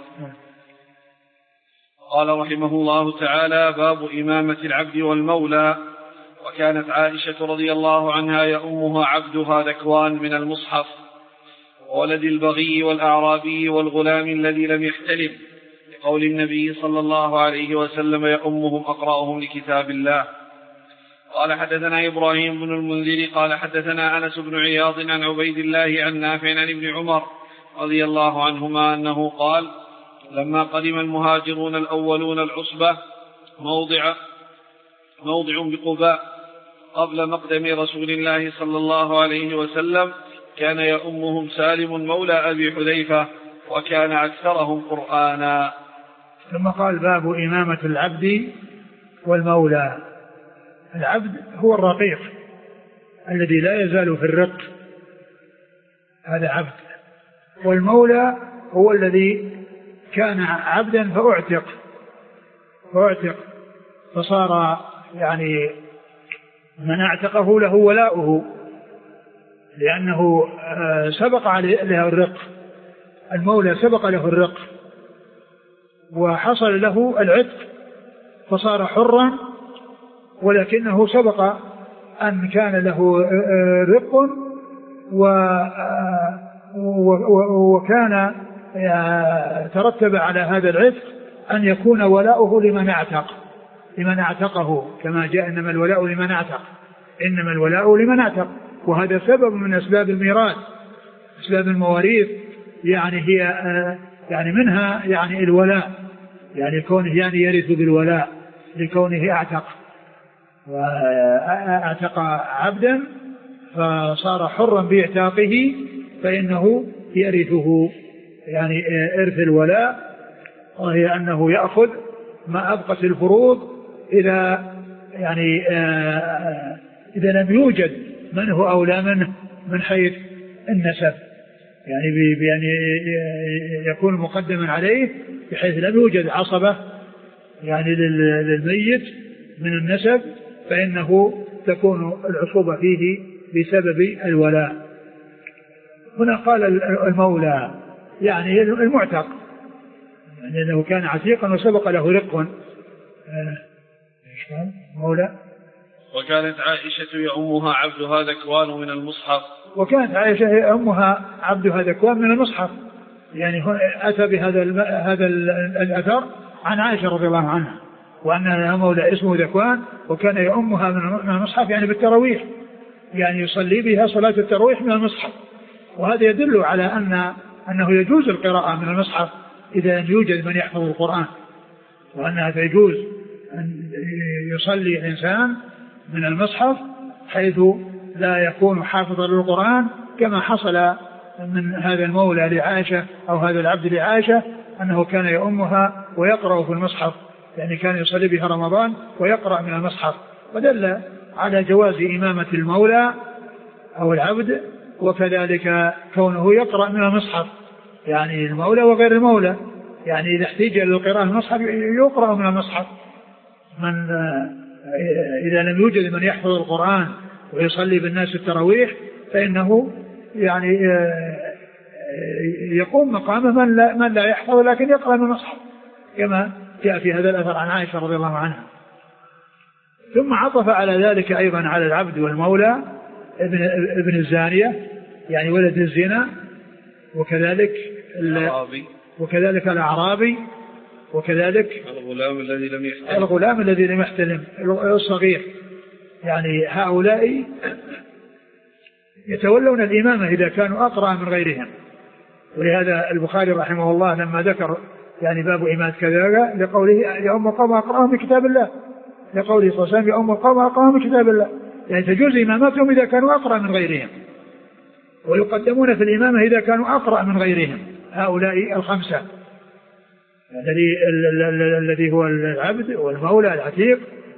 قال رحمه الله تعالى باب إمامة العبد والمولى. وكانت عائشة رضي الله عنها يأمها عبدها ذكوان من المصحف وولد البغي والأعرابي والغلام الذي لم يحتلم، لقول النبي صلى الله عليه وسلم يأمهم أقرأهم لكتاب الله. قال حدثنا إبراهيم بن المنذر قال حدثنا أنس بن عياض عن عبيد الله عن نافع عن ابن عمر رضي الله عنهما أنه قال لما قدم المهاجرون الأولون العصبة موضع موضع بقباء قبل مقدم رسول الله صلى الله عليه وسلم كان يأمهم سالم مولى أبي حذيفة وكان أكثرهم قرآنا. ثم قال باب إمامة العبد والمولى. العبد هو الرقيق الذي لا يزال في الرق، هذا عبد. والمولى هو الذي كان عبدا فأعتق فأعتق فصار يعني من اعتقه له ولاؤه، لأنه سبق له الرق، المولى سبق له الرق وحصل له العتق فصار حرا، ولكنه سبق أن كان له رق وكان ترتب على هذا العتق أن يكون ولاؤه لمن اعتق لمن اعتقه، كما جاء إنما الولاء لمن اعتق إنما الولاء لمن اعتق. وهذا سبب من أسباب الميراث، أسباب المواريث، يعني هي يعني منها يعني الولاء، يعني كونه يعني يرث بالولاء لكونه اعتق، واعتق عبدا فصار حرا باعتاقه فإنه يرثه، يعني إرث الولاء، وهي أنه يأخذ ما أبقت الفروض إذا يعني إذا لم يوجد من هو أولى منه من حيث النسب، يعني يعني يكون مقدما عليه بحيث لم يوجد عصبة يعني للميت من النسب، فإنه تكون العصوبة فيه بسبب الولاء. هنا قال المولى يعني المعتق، يعني أنه كان عتيقا وسبق له رق. مولى. وكانت عائشة يأمها عبدها ذكوان من المصحف. وكانت عائشة يأمها عبدها ذكوان من المصحف، يعني أتى بهذا هذا الأثر عن عائشة رضي الله عنها، وأن لها مولى اسمه ذكوان وكان يأمها من المصحف يعني بالتراويح، يعني يصلي بها صلاة التراويح من المصحف. وهذا يدل على أن أنه يجوز القراءة من المصحف إذا لم يوجد من يحفظ القرآن، وأنها تجوز أن يصلي الإنسان من المصحف حيث لا يكون حافظا للقرآن، كما حصل من هذا المولى لعائشة أو هذا العبد لعائشة أنه كان يؤمها ويقرأ في المصحف، يعني كان يصلي بها رمضان ويقرأ من المصحف، ودل على جواز إمامة المولى أو العبد، وكذلك كونه يقرأ من المصحف، يعني المولى وغير المولى، يعني إذا احتاج للقراءة من المصحف يقرأ من المصحف. من إذا لم يوجد من يحفظ القرآن ويصلي بالناس التراويح فإنه يعني يقوم مقامه من لا, من لا يحفظ لكن يقرأ من المصحف، كما جاء في هذا الأثر عن عائشة رضي الله عنها. ثم عطف على ذلك أيضا على العبد والمولى ابن, ابن الزانية، يعني ولد الزنا، وكذلك الأعرابي وكذلك الأعرابي وكذلك الغلام الذي لم يحتلم الغلام الذي لم يحتلم الصغير. يعني هؤلاء يتولون الإمامة إذا كانوا أقرأ من غيرهم. ولهذا البخاري رحمه الله لما ذكر يعني باب إمامة كذا لقوله يا أم القوم أقرأهم بكتاب الله، لقوله صلى الله عليه وسلم يا أم القوم أقرأهم بكتاب الله، يعني تجوز إمامتهم إذا كانوا أقرأ من غيرهم، ويقدمون في الإمامة إذا كانوا أقرأ من غيرهم. هؤلاء الخمسة الذي الذي هو العبد والمولى العتيق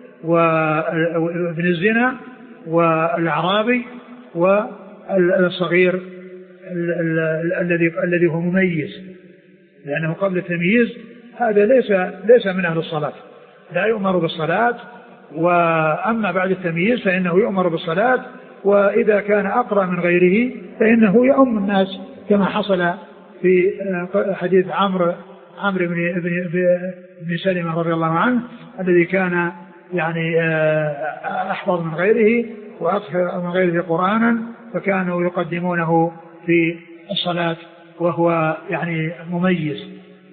وابن الزنا والأعرابي والصغير الذي الذي هو مميز، لأنه قبل التمييز هذا ليس ليس من أهل الصلاة، لا يؤمر بالصلاة، وأما بعد التمييز فإنه يؤمر بالصلاة، وإذا كان أقرأ من غيره فإنه يؤم الناس، كما حصل في حديث عمرو عمرو بن ابن ابن سلمة رضي الله عنه الذي كان يعني أحفظ من غيره وأكثر من غيره قرآنا، فكانوا يقدمونه في الصلاة وهو يعني مميز.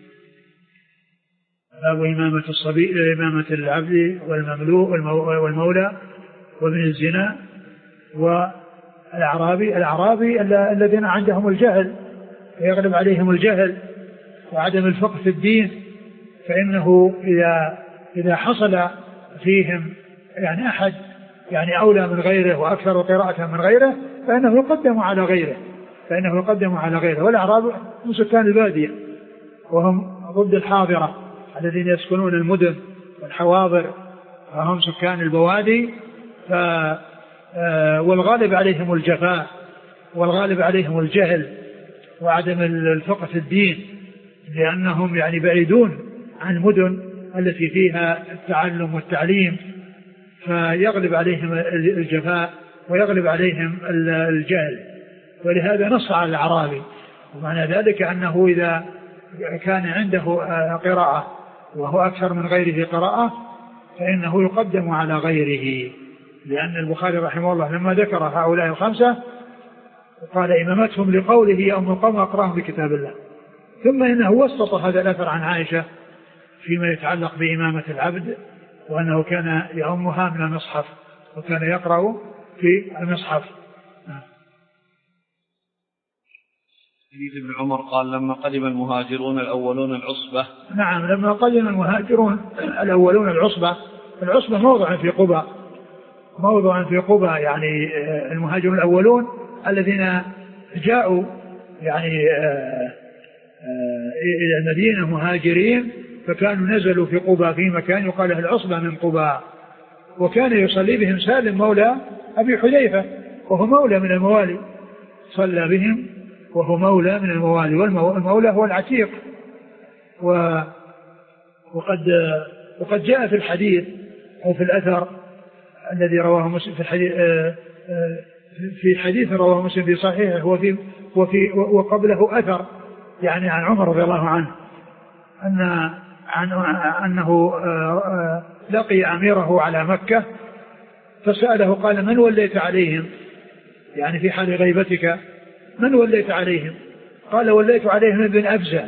باب إمامة الصبي إلى إمامة العبد والمملوك والمولى وابن الزنا والأعرابي الأعرابي الذين عندهم الجهل ويغلب عليهم الجهل وعدم الفقه في الدين، فإنه إذا إذا حصل فيهم يعني أحد يعني أولى من غيره وأكثر قراءة من غيره فإنه يقدم على غيره فإنه يقدم على غيره. والأعراب هم سكان البادية وهم ضد الحاضرة الذين يسكنون المدن والحواضر، وهم سكان البوادي، ف والغالب عليهم الجفاء والغالب عليهم الجهل وعدم الفقه في الدين، لأنهم يعني بعيدون عن المدن التي فيها التعلم والتعليم، فيغلب عليهم الجفاء ويغلب عليهم الجهل. ولهذا نص على الأعرابي، ومعنى ذلك أنه إذا كان عنده قراءة وهو أكثر من غيره قراءة فإنه يقدم على غيره، لأن البخاري رحمه الله لما ذكر هؤلاء الخمسة قال إمامتهم لقوله يوم القوم أقرأهم بكتاب الله. ثم إنه وسط هذا الأثر عن عائشة فيما يتعلق بإمامة العبد، وأنه كان يؤمها من المصحف وكان يقرأ في المصحف. حديث ابن عمر قال لما قدم المهاجرون الأولون العصبة. نعم، لما قدم المهاجرون الأولون العصبة. العصبة موضع في قباء، موضع في قباء، يعني المهاجرون الأولون الذين جاءوا يعني إلى المدينة مهاجرين، فكانوا نزلوا في قباء في مكان يقال له العصبة من قباء، وكان يصلي بهم سالم مولى أبي حذيفة وهو مولى من الموالي، صلى بهم وهو مولى من الموالي، والمولى هو العتيق. وقد وقد جاء في الحديث أو في الأثر الذي رواه مسلم في الحديث في حديث رواه مسلم في صحيحه وفي وفي وقبله أثر يعني عن عمر رضي الله عنه أن عن أنه لقي أميره على مكة فسأله قال من وليت عليهم، يعني في حال غيبتك من وليت عليهم؟ قال وليت عليهم ابن أبزة،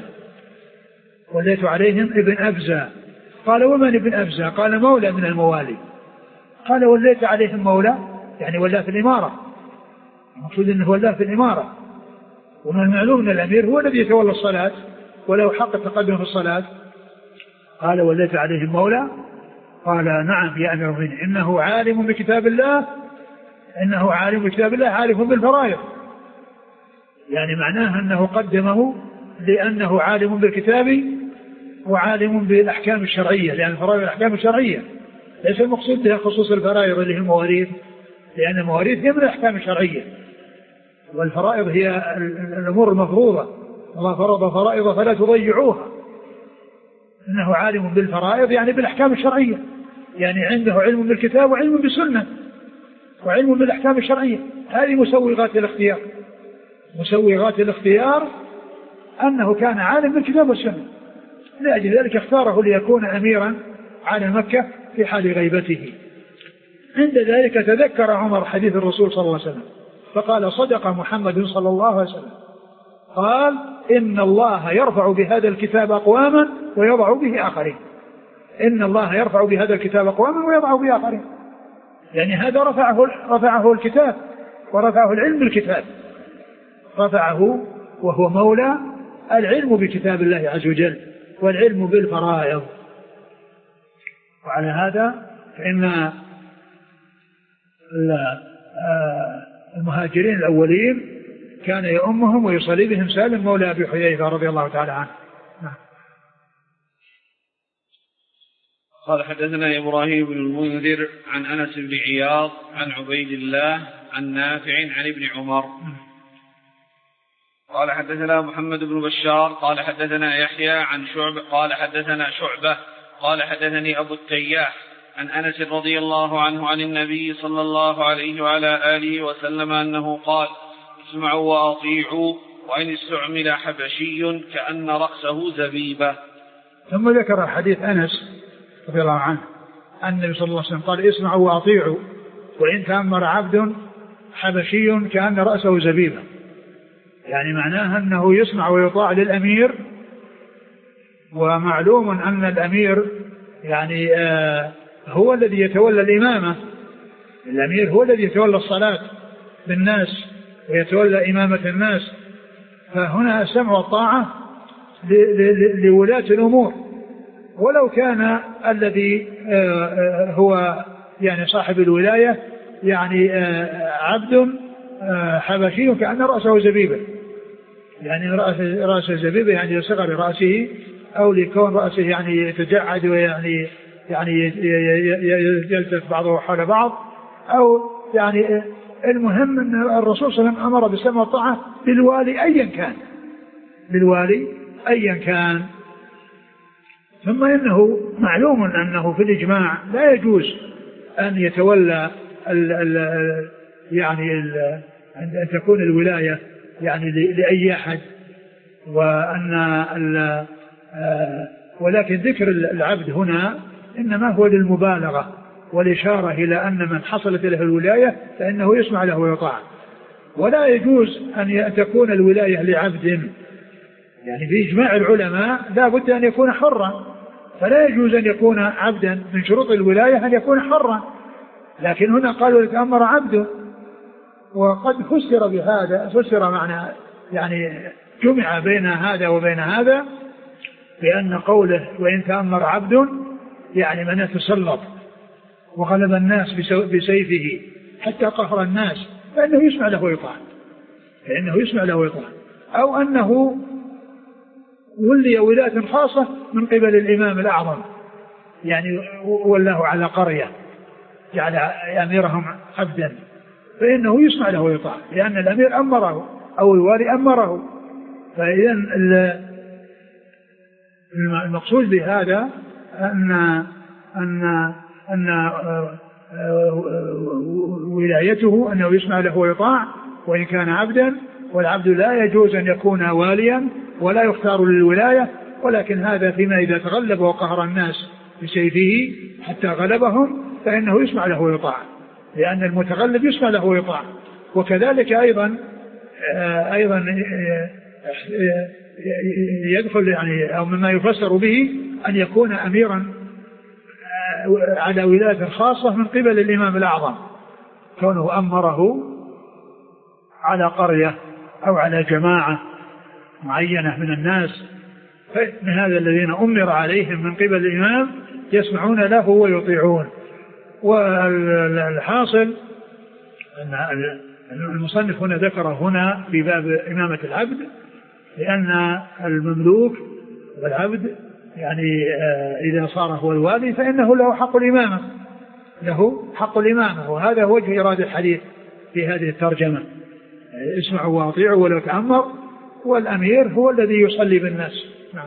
وليت عليهم ابن أبزة. قال ومن ابن أبزة؟ قال مولى من الموالي. قال وليت عليهم مولى، يعني ولا في الإمارة، المقصود أنه ولا في الإمارة، ومن المعلوم أن الأمير هو الذي يتولى الصلاة وله حق التقدم في الصلاة. قال وليت عليهم مولى؟ قال نعم يا أمير المؤمنين، إنه عالم بكتاب الله، إنه عالم بكتاب الله عارف بالفرائض، يعني معناه أنه قدمه لأنه عالم بالكتاب وعالم بالأحكام الشرعية، لأن الفرائض الأحكام الشرعية ليس المقصود بها خصوص الفرائض اللي هي المواريث، لأن المواريث هي من الأحكام الشرعية، والفرائض هي الأمور المفروضة، الله فرض فرائض فلا تضيعوها. إنه عالم بالفرائض يعني بالأحكام الشرعية، يعني عنده علم بالكتاب وعلم بالسنة وعلم بالأحكام الشرعية. هذه مسوغات الاختيار، مسوغات الاختيار أنه كان عالم بالكتاب والسنة، لأجل ذلك اختاره ليكون أميرا على مكة في حال غيبته. عند ذلك تذكر عمر حديث الرسول صلى الله عليه وسلم فقال صدق محمد صلى الله عليه وسلم، قال إن الله يرفع بهذا الكتاب أقواما ويضع به آخرين، إن الله يرفع بهذا الكتاب أقواما ويضع به آخرين، يعني هذا رفعه, رفعه الكتاب ورفعه العلم بالكتاب، رفعه وهو مولى العلم بكتاب الله عز وجل والعلم بالفرائض. وعلى هذا فإن المهاجرين الأولين كان يؤمهم ويصلي بهم سالم مولى أبي حذيفة رضي الله تعالى عنه. قال حدثنا إبراهيم بن المنذر عن أنس بن عياض عن عبيد الله عن نافع عن ابن عمر قال حدثنا محمد بن بشار قال حدثنا يحيى عن شعبة قال حدثنا شعبة قال حدثني أبو التياح عن أنس رضي الله عنه عن النبي صلى الله عليه وعلى آله وسلم أنه قال اسمعوا وأطيعوا وإن استعمل حبشي كأن رأسه زبيبة. ثم ذكر حديث أنس رضي الله عنه أن النبي صلى الله عليه وسلم قال اسمعوا وأطيعوا وإن تأمر عبد حبشي كأن رأسه زبيبة، يعني معناها أنه يسمع ويطاع للأمير، ومعلوم أن الأمير يعني آه هو الذي يتولى الإمامة، الأمير هو الذي يتولى الصلاة بالناس ويتولى إمامة الناس، فهنا السمع والطاعة لولاة الأمور، ولو كان الذي آه هو يعني صاحب الولاية يعني آه عبد آه حبشي كأن رأسه زبيبة، يعني رأس رأس زبيبة يعني لصغر رأسه أو لكون رأسه يعني يتجعد ويعني يعني يلتف بعضه حول بعض، أو يعني المهم أن الرسول صلى الله عليه وسلم أمر بالسمع والطاعة للوالي أيا كان، للوالي أيا كان. ثم إنه معلوم أنه في الإجماع لا يجوز أن يتولى ال ال يعني ال أن تكون الولاية يعني لأي أحد، وأن ولكن ذكر العبد هنا إنما هو للمبالغة والإشارة إلى أن من حصلت له الولاية فإنه يسمع له ويطاع. ولا يجوز أن تكون الولاية لعبد، يعني في إجماع العلماء لا بد أن يكون حرا، فلا يجوز أن يكون عبدا، من شروط الولاية أن يكون حرا، لكن هنا قالوا يتأمر عبده، وقد فسر بهذا، فسر معنى يعني جمع بين هذا وبين هذا بأن قوله وإن تأمر عبد يعني من يتسلط وغلب الناس بسيفه حتى قهر الناس فإنه يسمع له ويطاع، فإنه يسمع له ويطاع، أو أنه ولي ولاية خاصة من قبل الإمام الأعظم، يعني ولاه على قرية جعل أميرهم عبدا فإنه يسمع له ويطاع، لأن الأمير أمره أو الوالي أمره. فإذا المقصود بهذا أن أن أن ولايته أنه يسمع له ويطاع وإن كان عبدا، والعبد لا يجوز أن يكون واليا ولا يختار للولاية، ولكن هذا فيما إذا تغلب وقهر الناس بسيفه حتى غلبهم فإنه يسمع له ويطاع، لأن المتغلب يسمع له ويطاع. وكذلك أيضا أيضا يدخل يعني أو مما يفسر به أن يكون أميرا على ولاية خاصة من قبل الإمام الأعظم، كونه أمره على قرية أو على جماعة معينة من الناس، فمن هذا الذين أمر عليهم من قبل الإمام يسمعون له ويطيعون. والحاصل أن المصنف هنا ذكر هنا في باب إمامة العبد لأن المملوك والعبد يعني إذا صار هو الوالي فإنه له حق الإمامة، له حق الإمامة، وهذا هو وجه إرادة الحديث في هذه الترجمة، اسمعوا واطيعوا ولو تأمر، والأمير هو الذي يصلي بالناس. نعم.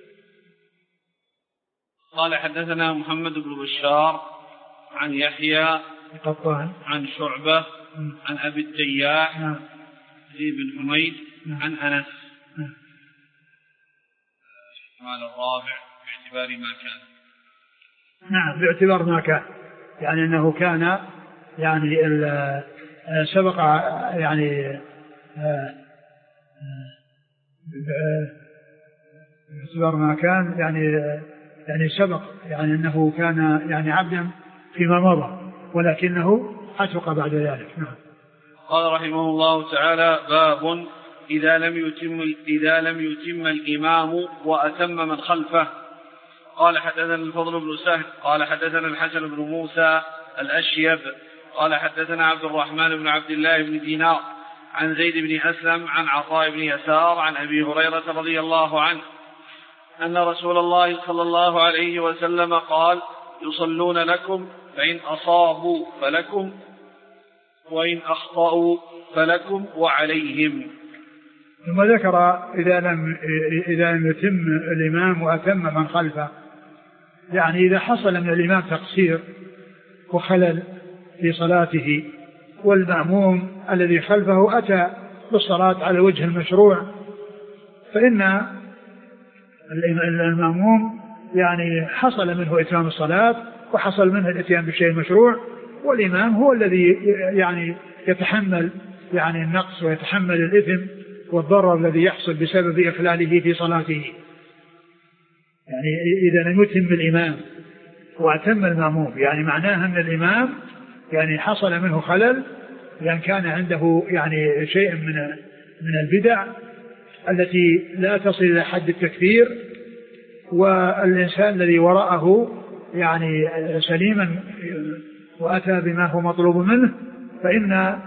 قال حدثنا محمد بن بشار عن يحيى قطان عن شعبة عن أبي التياح نعم. بن حميد نعم. عن أنس نعم. قال الرابع باعتبار ما كان. نعم باعتبار ما كان، يعني أنه كان يعني سبق يعني باعتبار ما كان يعني يعني سبق يعني أنه كان يعني عبدا فيما مضى ولكنه عتق بعد ذلك. نعم. قال رحمه الله تعالى باب إذا لم يتم إذا لم يتم الإمام وأتم من خلفه. قال حدثنا الفضل بن سهل قال حدثنا الحسن بن موسى الأشيب قال حدثنا عبد الرحمن بن عبد الله بن دينار عن زيد بن أسلم عن عطاء بن يسار عن أبي هريرة رضي الله عنه أن رسول الله صلى الله عليه وسلم قال يصلون لكم فإن أصابوا فلكم وإن أخطأوا فلكم وعليهم. ثم ذكر إذا لم إذا لم يتم الإمام وأتم من خلفه، يعني إذا حصل من الإمام تقصير وخلل في صلاته والمأموم الذي خلفه أتى بالصلاة على وجه المشروع، فإن المأموم يعني حصل منه إتمام الصلاة وحصل منه الإتيان بالشيء المشروع، والإمام هو الذي يعني يتحمل يعني النقص ويتحمل الإثم والضرر الذي يحصل بسبب إخلاله في صلاته. يعني إذا لم يتم الإمام وأتم المأموم يعني معناها أن الإمام يعني حصل منه خلل، لأن كان عنده يعني شيء من من البدع التي لا تصل إلى حد التكفير، والإنسان الذي وراءه يعني سليما وأتى بما هو مطلوب منه، فإن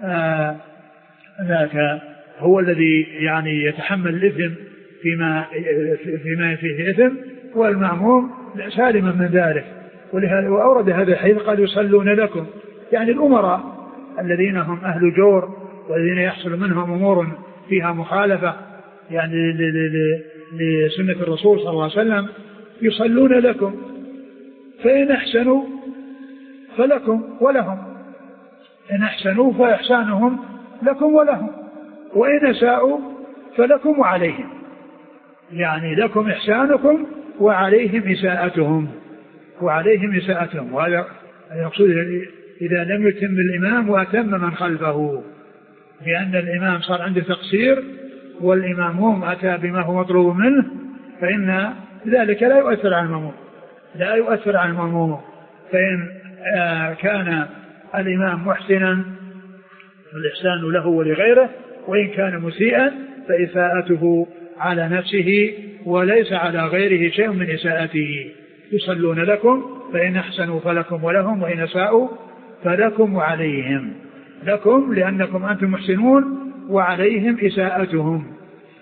ذاك هو الذي يعني يتحمل الإثم فيما فيما فيه إثم، والمأموم سالما من ذلك. ولهذا وأورد هذا الحديث قال يصلون لكم، يعني الأمراء الذين هم أهل جور والذين يحصل منهم أمور فيها مخالفة يعني لسنة الرسول صلى الله عليه وسلم يصلون لكم، فإن أحسنوا فلكم ولهم، إن أحسنوا فإحسانهم لكم ولهم، وإن أساءوا فلكم وعليهم، يعني لكم إحسانكم وعليهم إساءتهم. وعليهم إساءتهم. وهذا يقصد إذا لم يتم الإمام وأتم من خلفه، لأن الإمام صار عنده تقصير والإمامهم أتى بما هو مطلوب منه، فإن ذلك لا يؤثر على المأموم لا يؤثر على المأموم. فإن كان الإمام محسنا فالإحسان له ولغيره، وإن كان مسيئا فإساءته على نفسه وليس على غيره شيء من إساءته. يصلون لكم فإن أحسنوا فلكم ولهم، وإن أساءوا فلكم وعليهم. لكم لأنكم أنتم محسنون، وعليهم إساءتهم.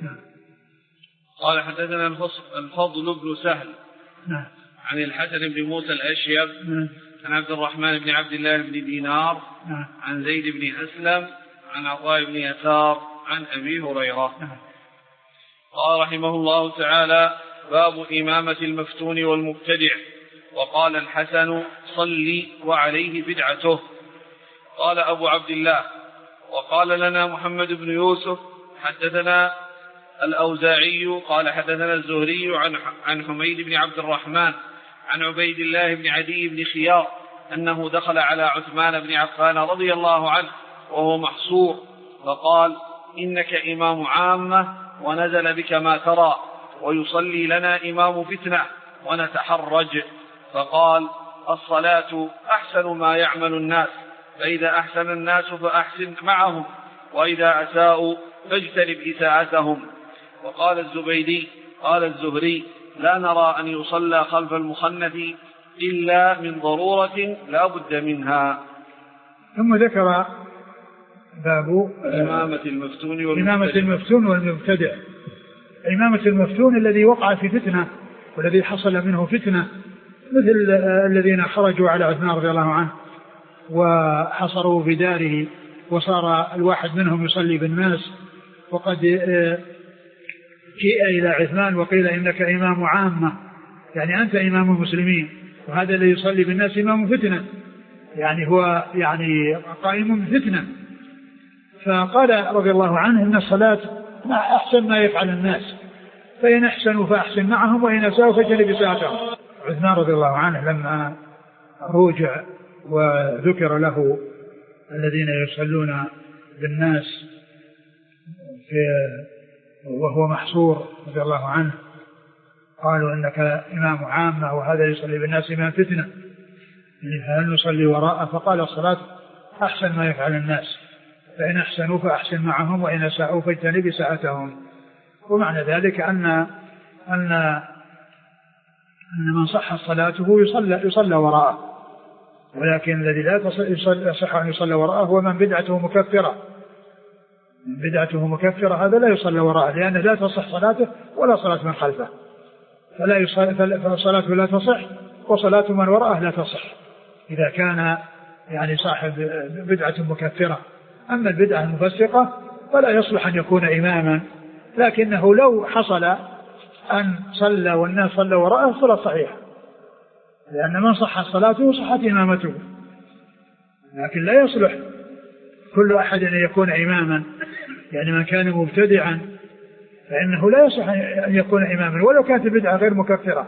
قال حدثنا الفضل بن سهل نعم. عن الحسن بن موسى الأشيب نعم. عن عبد الرحمن بن عبد الله بن دينار نعم. عن زيد بن أسلم عن عطاء بن يسار عن أبي هريرة. نعم. قال رحمه الله تعالى: باب إمامة المفتون والمبتدع. وقال الحسن: صلي وعليه بدعته. قال أبو عبد الله: وقال لنا محمد بن يوسف حدثنا الأوزاعي قال حدثنا الزهري عن عن حميد بن عبد الرحمن عن عبيد الله بن عدي بن خيار أنه دخل على عثمان بن عفان رضي الله عنه وهو محصور، فقال: إنك إمام عامة ونزل بك ما ترى، ويصلي لنا إمام فتنة ونتحرج. فقال: الصلاة أحسن ما يعمل الناس، فإذا أحسن الناس فأحسن معهم، وإذا أساءوا فاجتنب إساءتهم. وقال الزبيدي: قال الزهري: لا نرى أن يصلى خلف المخنث إلا من ضرورة لا بد منها. ثم ذكر باب إمامة المفتون والمبتدع. إمامة المفتون والمبتدع. إمامة المفتون الذي وقع في فتنة والذي حصل منه فتنة، مثل الذين خرجوا على عثمان رضي الله عنه وحصروا في داره، وصار الواحد منهم يصلي بالناس، وقد جيء إلى عثمان وقيل: إنك إمام عامة، يعني أنت إمام المسلمين، وهذا الذي يصلي بالناس إمام فتنة، يعني هو يعني قائم بفتنة. فقال رضي الله عنه: إن الصلاة أحسن ما يفعل الناس، فإن أحسنوا فأحسن معهم، وإن أساءوا فاجتنب إساءتهم. عثمان رضي الله عنه لما روجع وذكر له الذين يصلون بالناس في وهو محصور رضي الله عنه، قالوا: إنك إمام عامة وهذا يصلي بالناس إمام فتنة، فهل نصلي وراءه؟ فقال: الصلاة أحسن ما يفعل الناس، فإن أحسنوا فأحسن معهم، وإن أساءوا فاجتنب إساءتهم. ومعنى ذلك أن أن أن من صح صلاته يصلى يصلى وراءه، ولكن الذي لا يصح أن يصلى وراءه هو من بدعته مكفرة. من بدعته مكفرة هذا لا يصلى وراءه، لأنه لا تصح صلاته ولا صلاة من خلفه، فلا يصلي، فصلاته لا تصح وصلاة من وراءه لا تصح إذا كان يعني صاحب بدعة مكفرة. أما البدعة المفسقة فلا يصلح أن يكون إماما، لكنه لو حصل أن صلى والناس صلى وراءه صلاة صحيحة، لأن من صح صلاته صحت إمامته. لكن لا يصلح كل أحد أن يكون إماما، يعني من كان مبتدعا فإنه لا يصح أن يكون إماما ولو كانت البدعة غير مكفرة،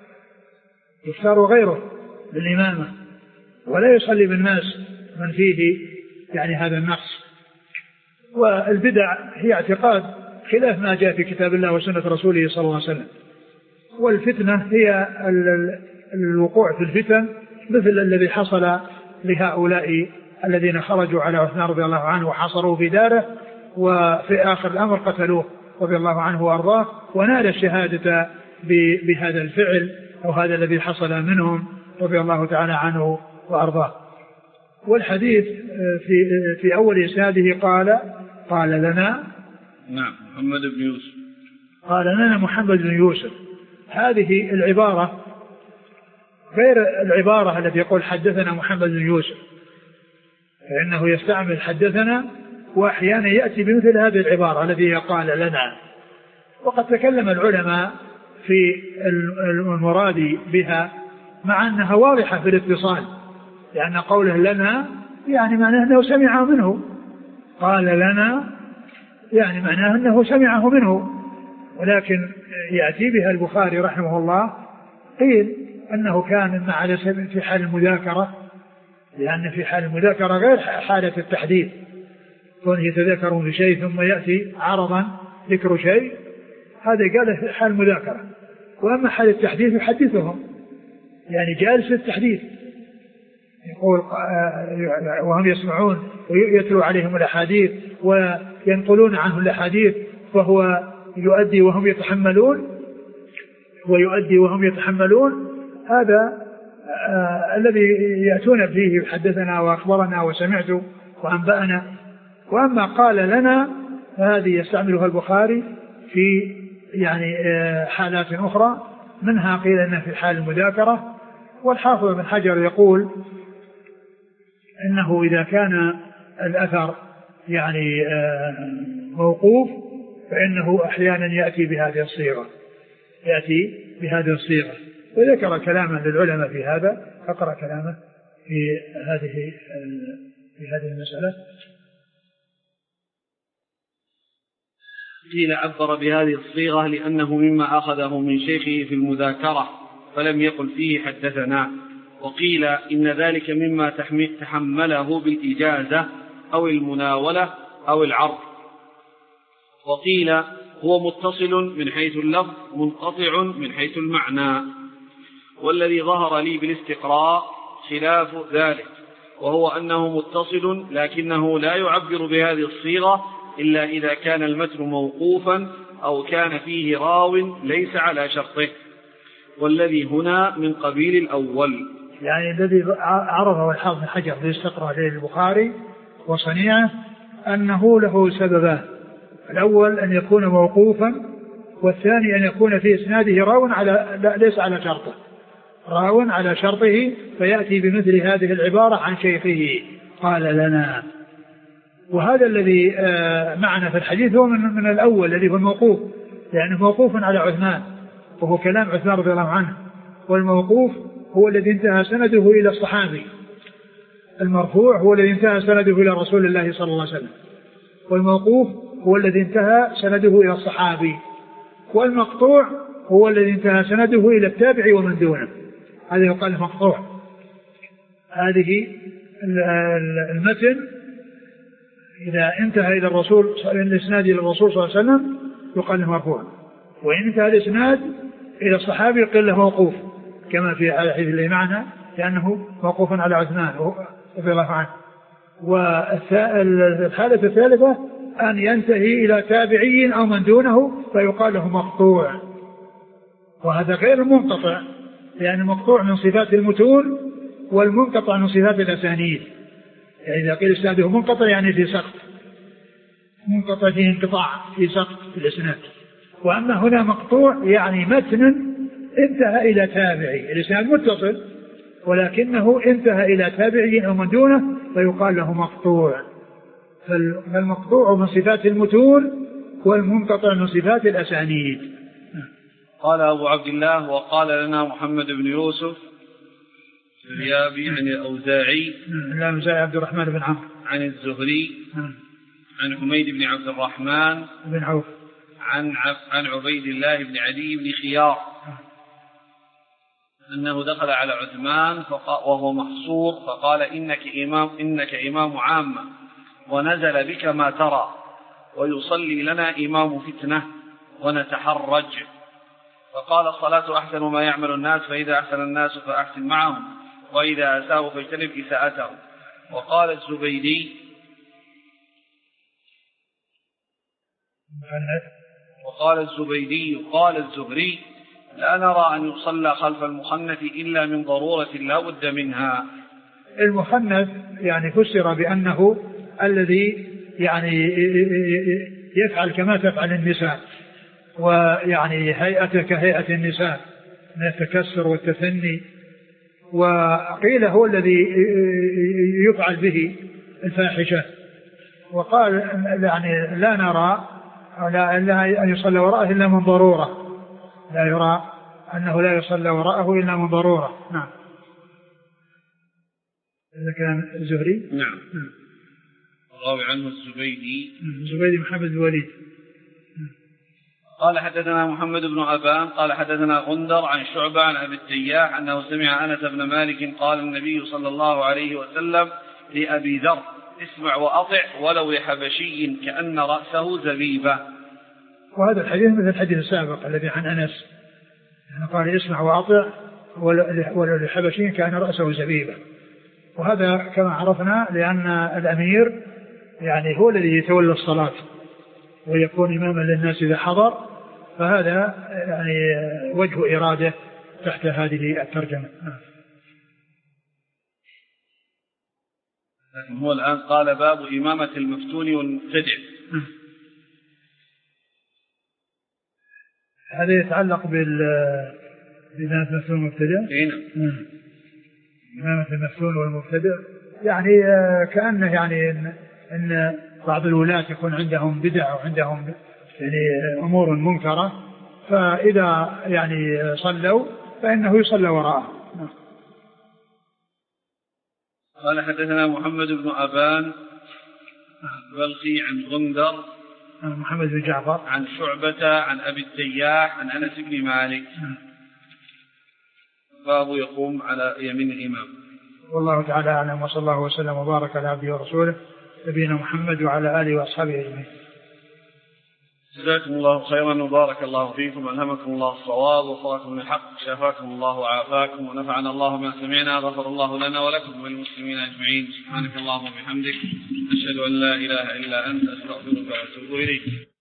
يختار غيره للإمامة، ولا يصلي بالناس من فيه يعني هذا النقص. والبدع هي اعتقاد خلاف ما جاء في كتاب الله وسنة رسوله صلى الله عليه وسلم، والفتنة هي الوقوع في الفتن مثل الذي حصل لهؤلاء الذين خرجوا على عثمان رضي الله عنه وحصروا في داره، وفي آخر الأمر قتلوه رضي الله عنه وأرضاه، ونال الشهادة بهذا الفعل أو هذا الذي حصل منهم رضي الله تعالى عنه وأرضاه. والحديث في في أول إسناده قال قال لنا نعم محمد بن يوسف قال لنا محمد بن يوسف. هذه العبارة غير العبارة التي يقول حدثنا محمد بن يوسف، فإنه يستعمل حدثنا، وأحيانا يأتي بمثل هذه العبارة التي قال لنا. وقد تكلم العلماء في المراد بها مع أنها واضحة في الاتصال، لأن قوله لنا يعني معناه أنه سمع منه، قال لنا يعني معناه أنه سمعه منه، ولكن يأتي بها البخاري رحمه الله قيل أنه كان على سبيل في حال المذاكرة، لأن في حال المذاكرة غير حالة التحديث، كون يتذكرون في شيء ثم يأتي عرضا ذكر شيء، هذا قال في حال المذاكرة. وأما حال التحديث يحدثهم، يعني جالس التحديث، يقول وهم يسمعون ويتلو عليهم الأحاديث وينقلون عنه الأحاديث، وهو يؤدي وهم يتحملون ويؤدي وهم يتحملون. هذا آه الذي يأتون فيه حدثنا وأخبرنا وسمعت وأنبأنا. وأما قال لنا هذه يستعملها البخاري في يعني آه حالات أخرى، منها قيل أنه في حال المذاكرة. والحافظ بن حجر يقول إنه إذا كان الأثر يعني آه موقوف فإنه أحيانا يأتي بهذه الصيغة يأتي بهذه الصيغة وذكر كلاما للعلماء في هذا، فقرأ كلامه في هذه في هذه المسألة. قيل عبر بهذه الصيغة لأنه مما أخذه من شيخه في المذاكرة فلم يقل فيه حدثنا، وقيل إن ذلك مما تحمله بالإجازة أو المناولة أو العرض، وقيل هو متصل من حيث اللفظ منقطع من حيث المعنى. والذي ظهر لي بالاستقراء خلاف ذلك، وهو أنه متصل لكنه لا يعبر بهذه الصيغة إلا إذا كان المتن موقوفا أو كان فيه راو ليس على شرطه، والذي هنا من قبيل الأول. يعني الذي عرفه الحافظ بن حجر في الاستقراء للبخاري وصنيعه أنه له سببان: الأول أن يكون موقوفا، والثاني أن يكون في إسناده راو على ليس على شرطه راو على شرطه فيأتي بمثل هذه العبارة عن شيخه قال لنا. وهذا الذي معنا في الحديث هو من, من الأول الذي هو الموقوف، لأنه موقوف على عثمان وهو كلام عثمان رضي الله عنه، والموقوف هو الذي انتهى سنده إلى الصحابي، المرفوع هو الذي انتهى سنده إلى رسول الله صلى الله عليه وسلم، والموقوف هو الذي انتهى سنده إلى الصحابي، والمقطوع هو الذي انتهى سنده إلى التابع ومن دونه، هذا يقال مقطوع. هذه المتن إذا انتهى إلى الرسول الإسناد إلى الرسول صلى الله عليه وسلم يقال له مرفوع، وإن انتهى الإسناد إلى الصحابي يقال له موقوف، كما في الحديث اللي معنا، لأنه موقوف على عثمان رضي الله عنه. والحالة الثالثة أن ينتهي إلى تابعي أو من دونه فيقال له مقطوع، وهذا غير منقطع، لأن المقطوع من صفات المتون والمنقطع من صفات الأسانيد. يعني إذا قيل إسناده منقطع يعني في سقط، منقطع فيه انقطاع في سقط في الإسناد. وأما هنا مقطوع يعني متن انتهى إلى تابعي، الإسناد متصل ولكنه انتهى إلى تابعي أو من دونه فيقال له مقطوع. فالمقطوع من صفات المتون والمنقطع من صفات الأسانيد. قال أبو عبد الله: وقال لنا محمد بن يوسف الريابي عن الأوزاعي الأوزاعي عبد الرحمن بن عمرو عن الزهري عن حميد بن عبد الرحمن بن عوف عن عن عبيد الله بن علي بن خيار أنه دخل على عثمان وهو محصور فقال: إنك إمام إنك إمام عامة ونزل بك ما ترى، ويصلي لنا إمام فتنة ونتحرج. فقال: الصلاة أحسن ما يعمل الناس، فإذا أحسن الناس فأحسن معهم، وإذا أساءوا فاجتنب إساءتهم. وقال الزبيدي وقال الزبيدي قال الزهري: لا نرى أن يصلى خلف المخنث إلا من ضرورة لا بد منها. المخنث يعني فسر بأنه الذي يعني يفعل كما تفعل النساء، ويعني هيئته كهيئة النساء من التكسر والتثني، وقيل هو الذي يفعل به الفاحشة. وقال يعني لا نرى لا أن يصلى وراءه إلا من ضرورة، لا يرى أنه لا يصلى وراءه إلا من ضرورة. نعم. إذا كان الزهري نعم, نعم. الراوي عنه الزبيدي الزبيدي محمد بن وليد. قال حدثنا محمد بن أبان قال حدثنا غندر عن شعبة عن أبي التياح أنه سمع أنس بن مالك قال النبي صلى الله عليه وسلم لأبي ذر اسمع وأطع ولو لحبشي كأن رأسه زبيبة. وهذا الحديث مثل الحديث السابق الذي عن أنس قال اسمع وأطع ولو لحبشي كأن رأسه زبيبة. وهذا كما عرفنا لأن الأمير يعني هو الذي يتولى الصلاة ويكون إماما للناس إذا حضر، فهذا يعني وجه إرادة تحت هذه الترجمة. لكن هو الآن قال باب إمامة المفتون والمبتدع. هذا يتعلق بال بإمامة المفتون والمبتدع. نعم. إمامة المفتون والمبتدع يعني كأنه يعني إن, إن بعض الولاة يكون عندهم بدع وعندهم يعني أمور منكرة، فإذا يعني صلوا فإنه يصلى وراءه. قال حدثنا محمد بن أبان بلخي عن غندر محمد بن جعفر عن شعبة عن أبي التياح عن أنس بن مالك. باب يقوم على يمين الإمام. والله تعالى أعلم، وصلى الله وسلم وبارك على عبده ورسوله نبينا محمد وعلى آله وأصحابه أجمعين. جزاكم الله خيرا وبارك الله فيكم، ألهمكم الله الصواب وصراكم الحق، شافاكم الله وعافاكم ونفعنا الله ما سمعنا، غفر الله لنا ولكم وللمسلمين أجمعين. سبحانك اللهم وبحمدك، أشهد أن لا إله إلا أنت، أستغفرك وأتوب إليك.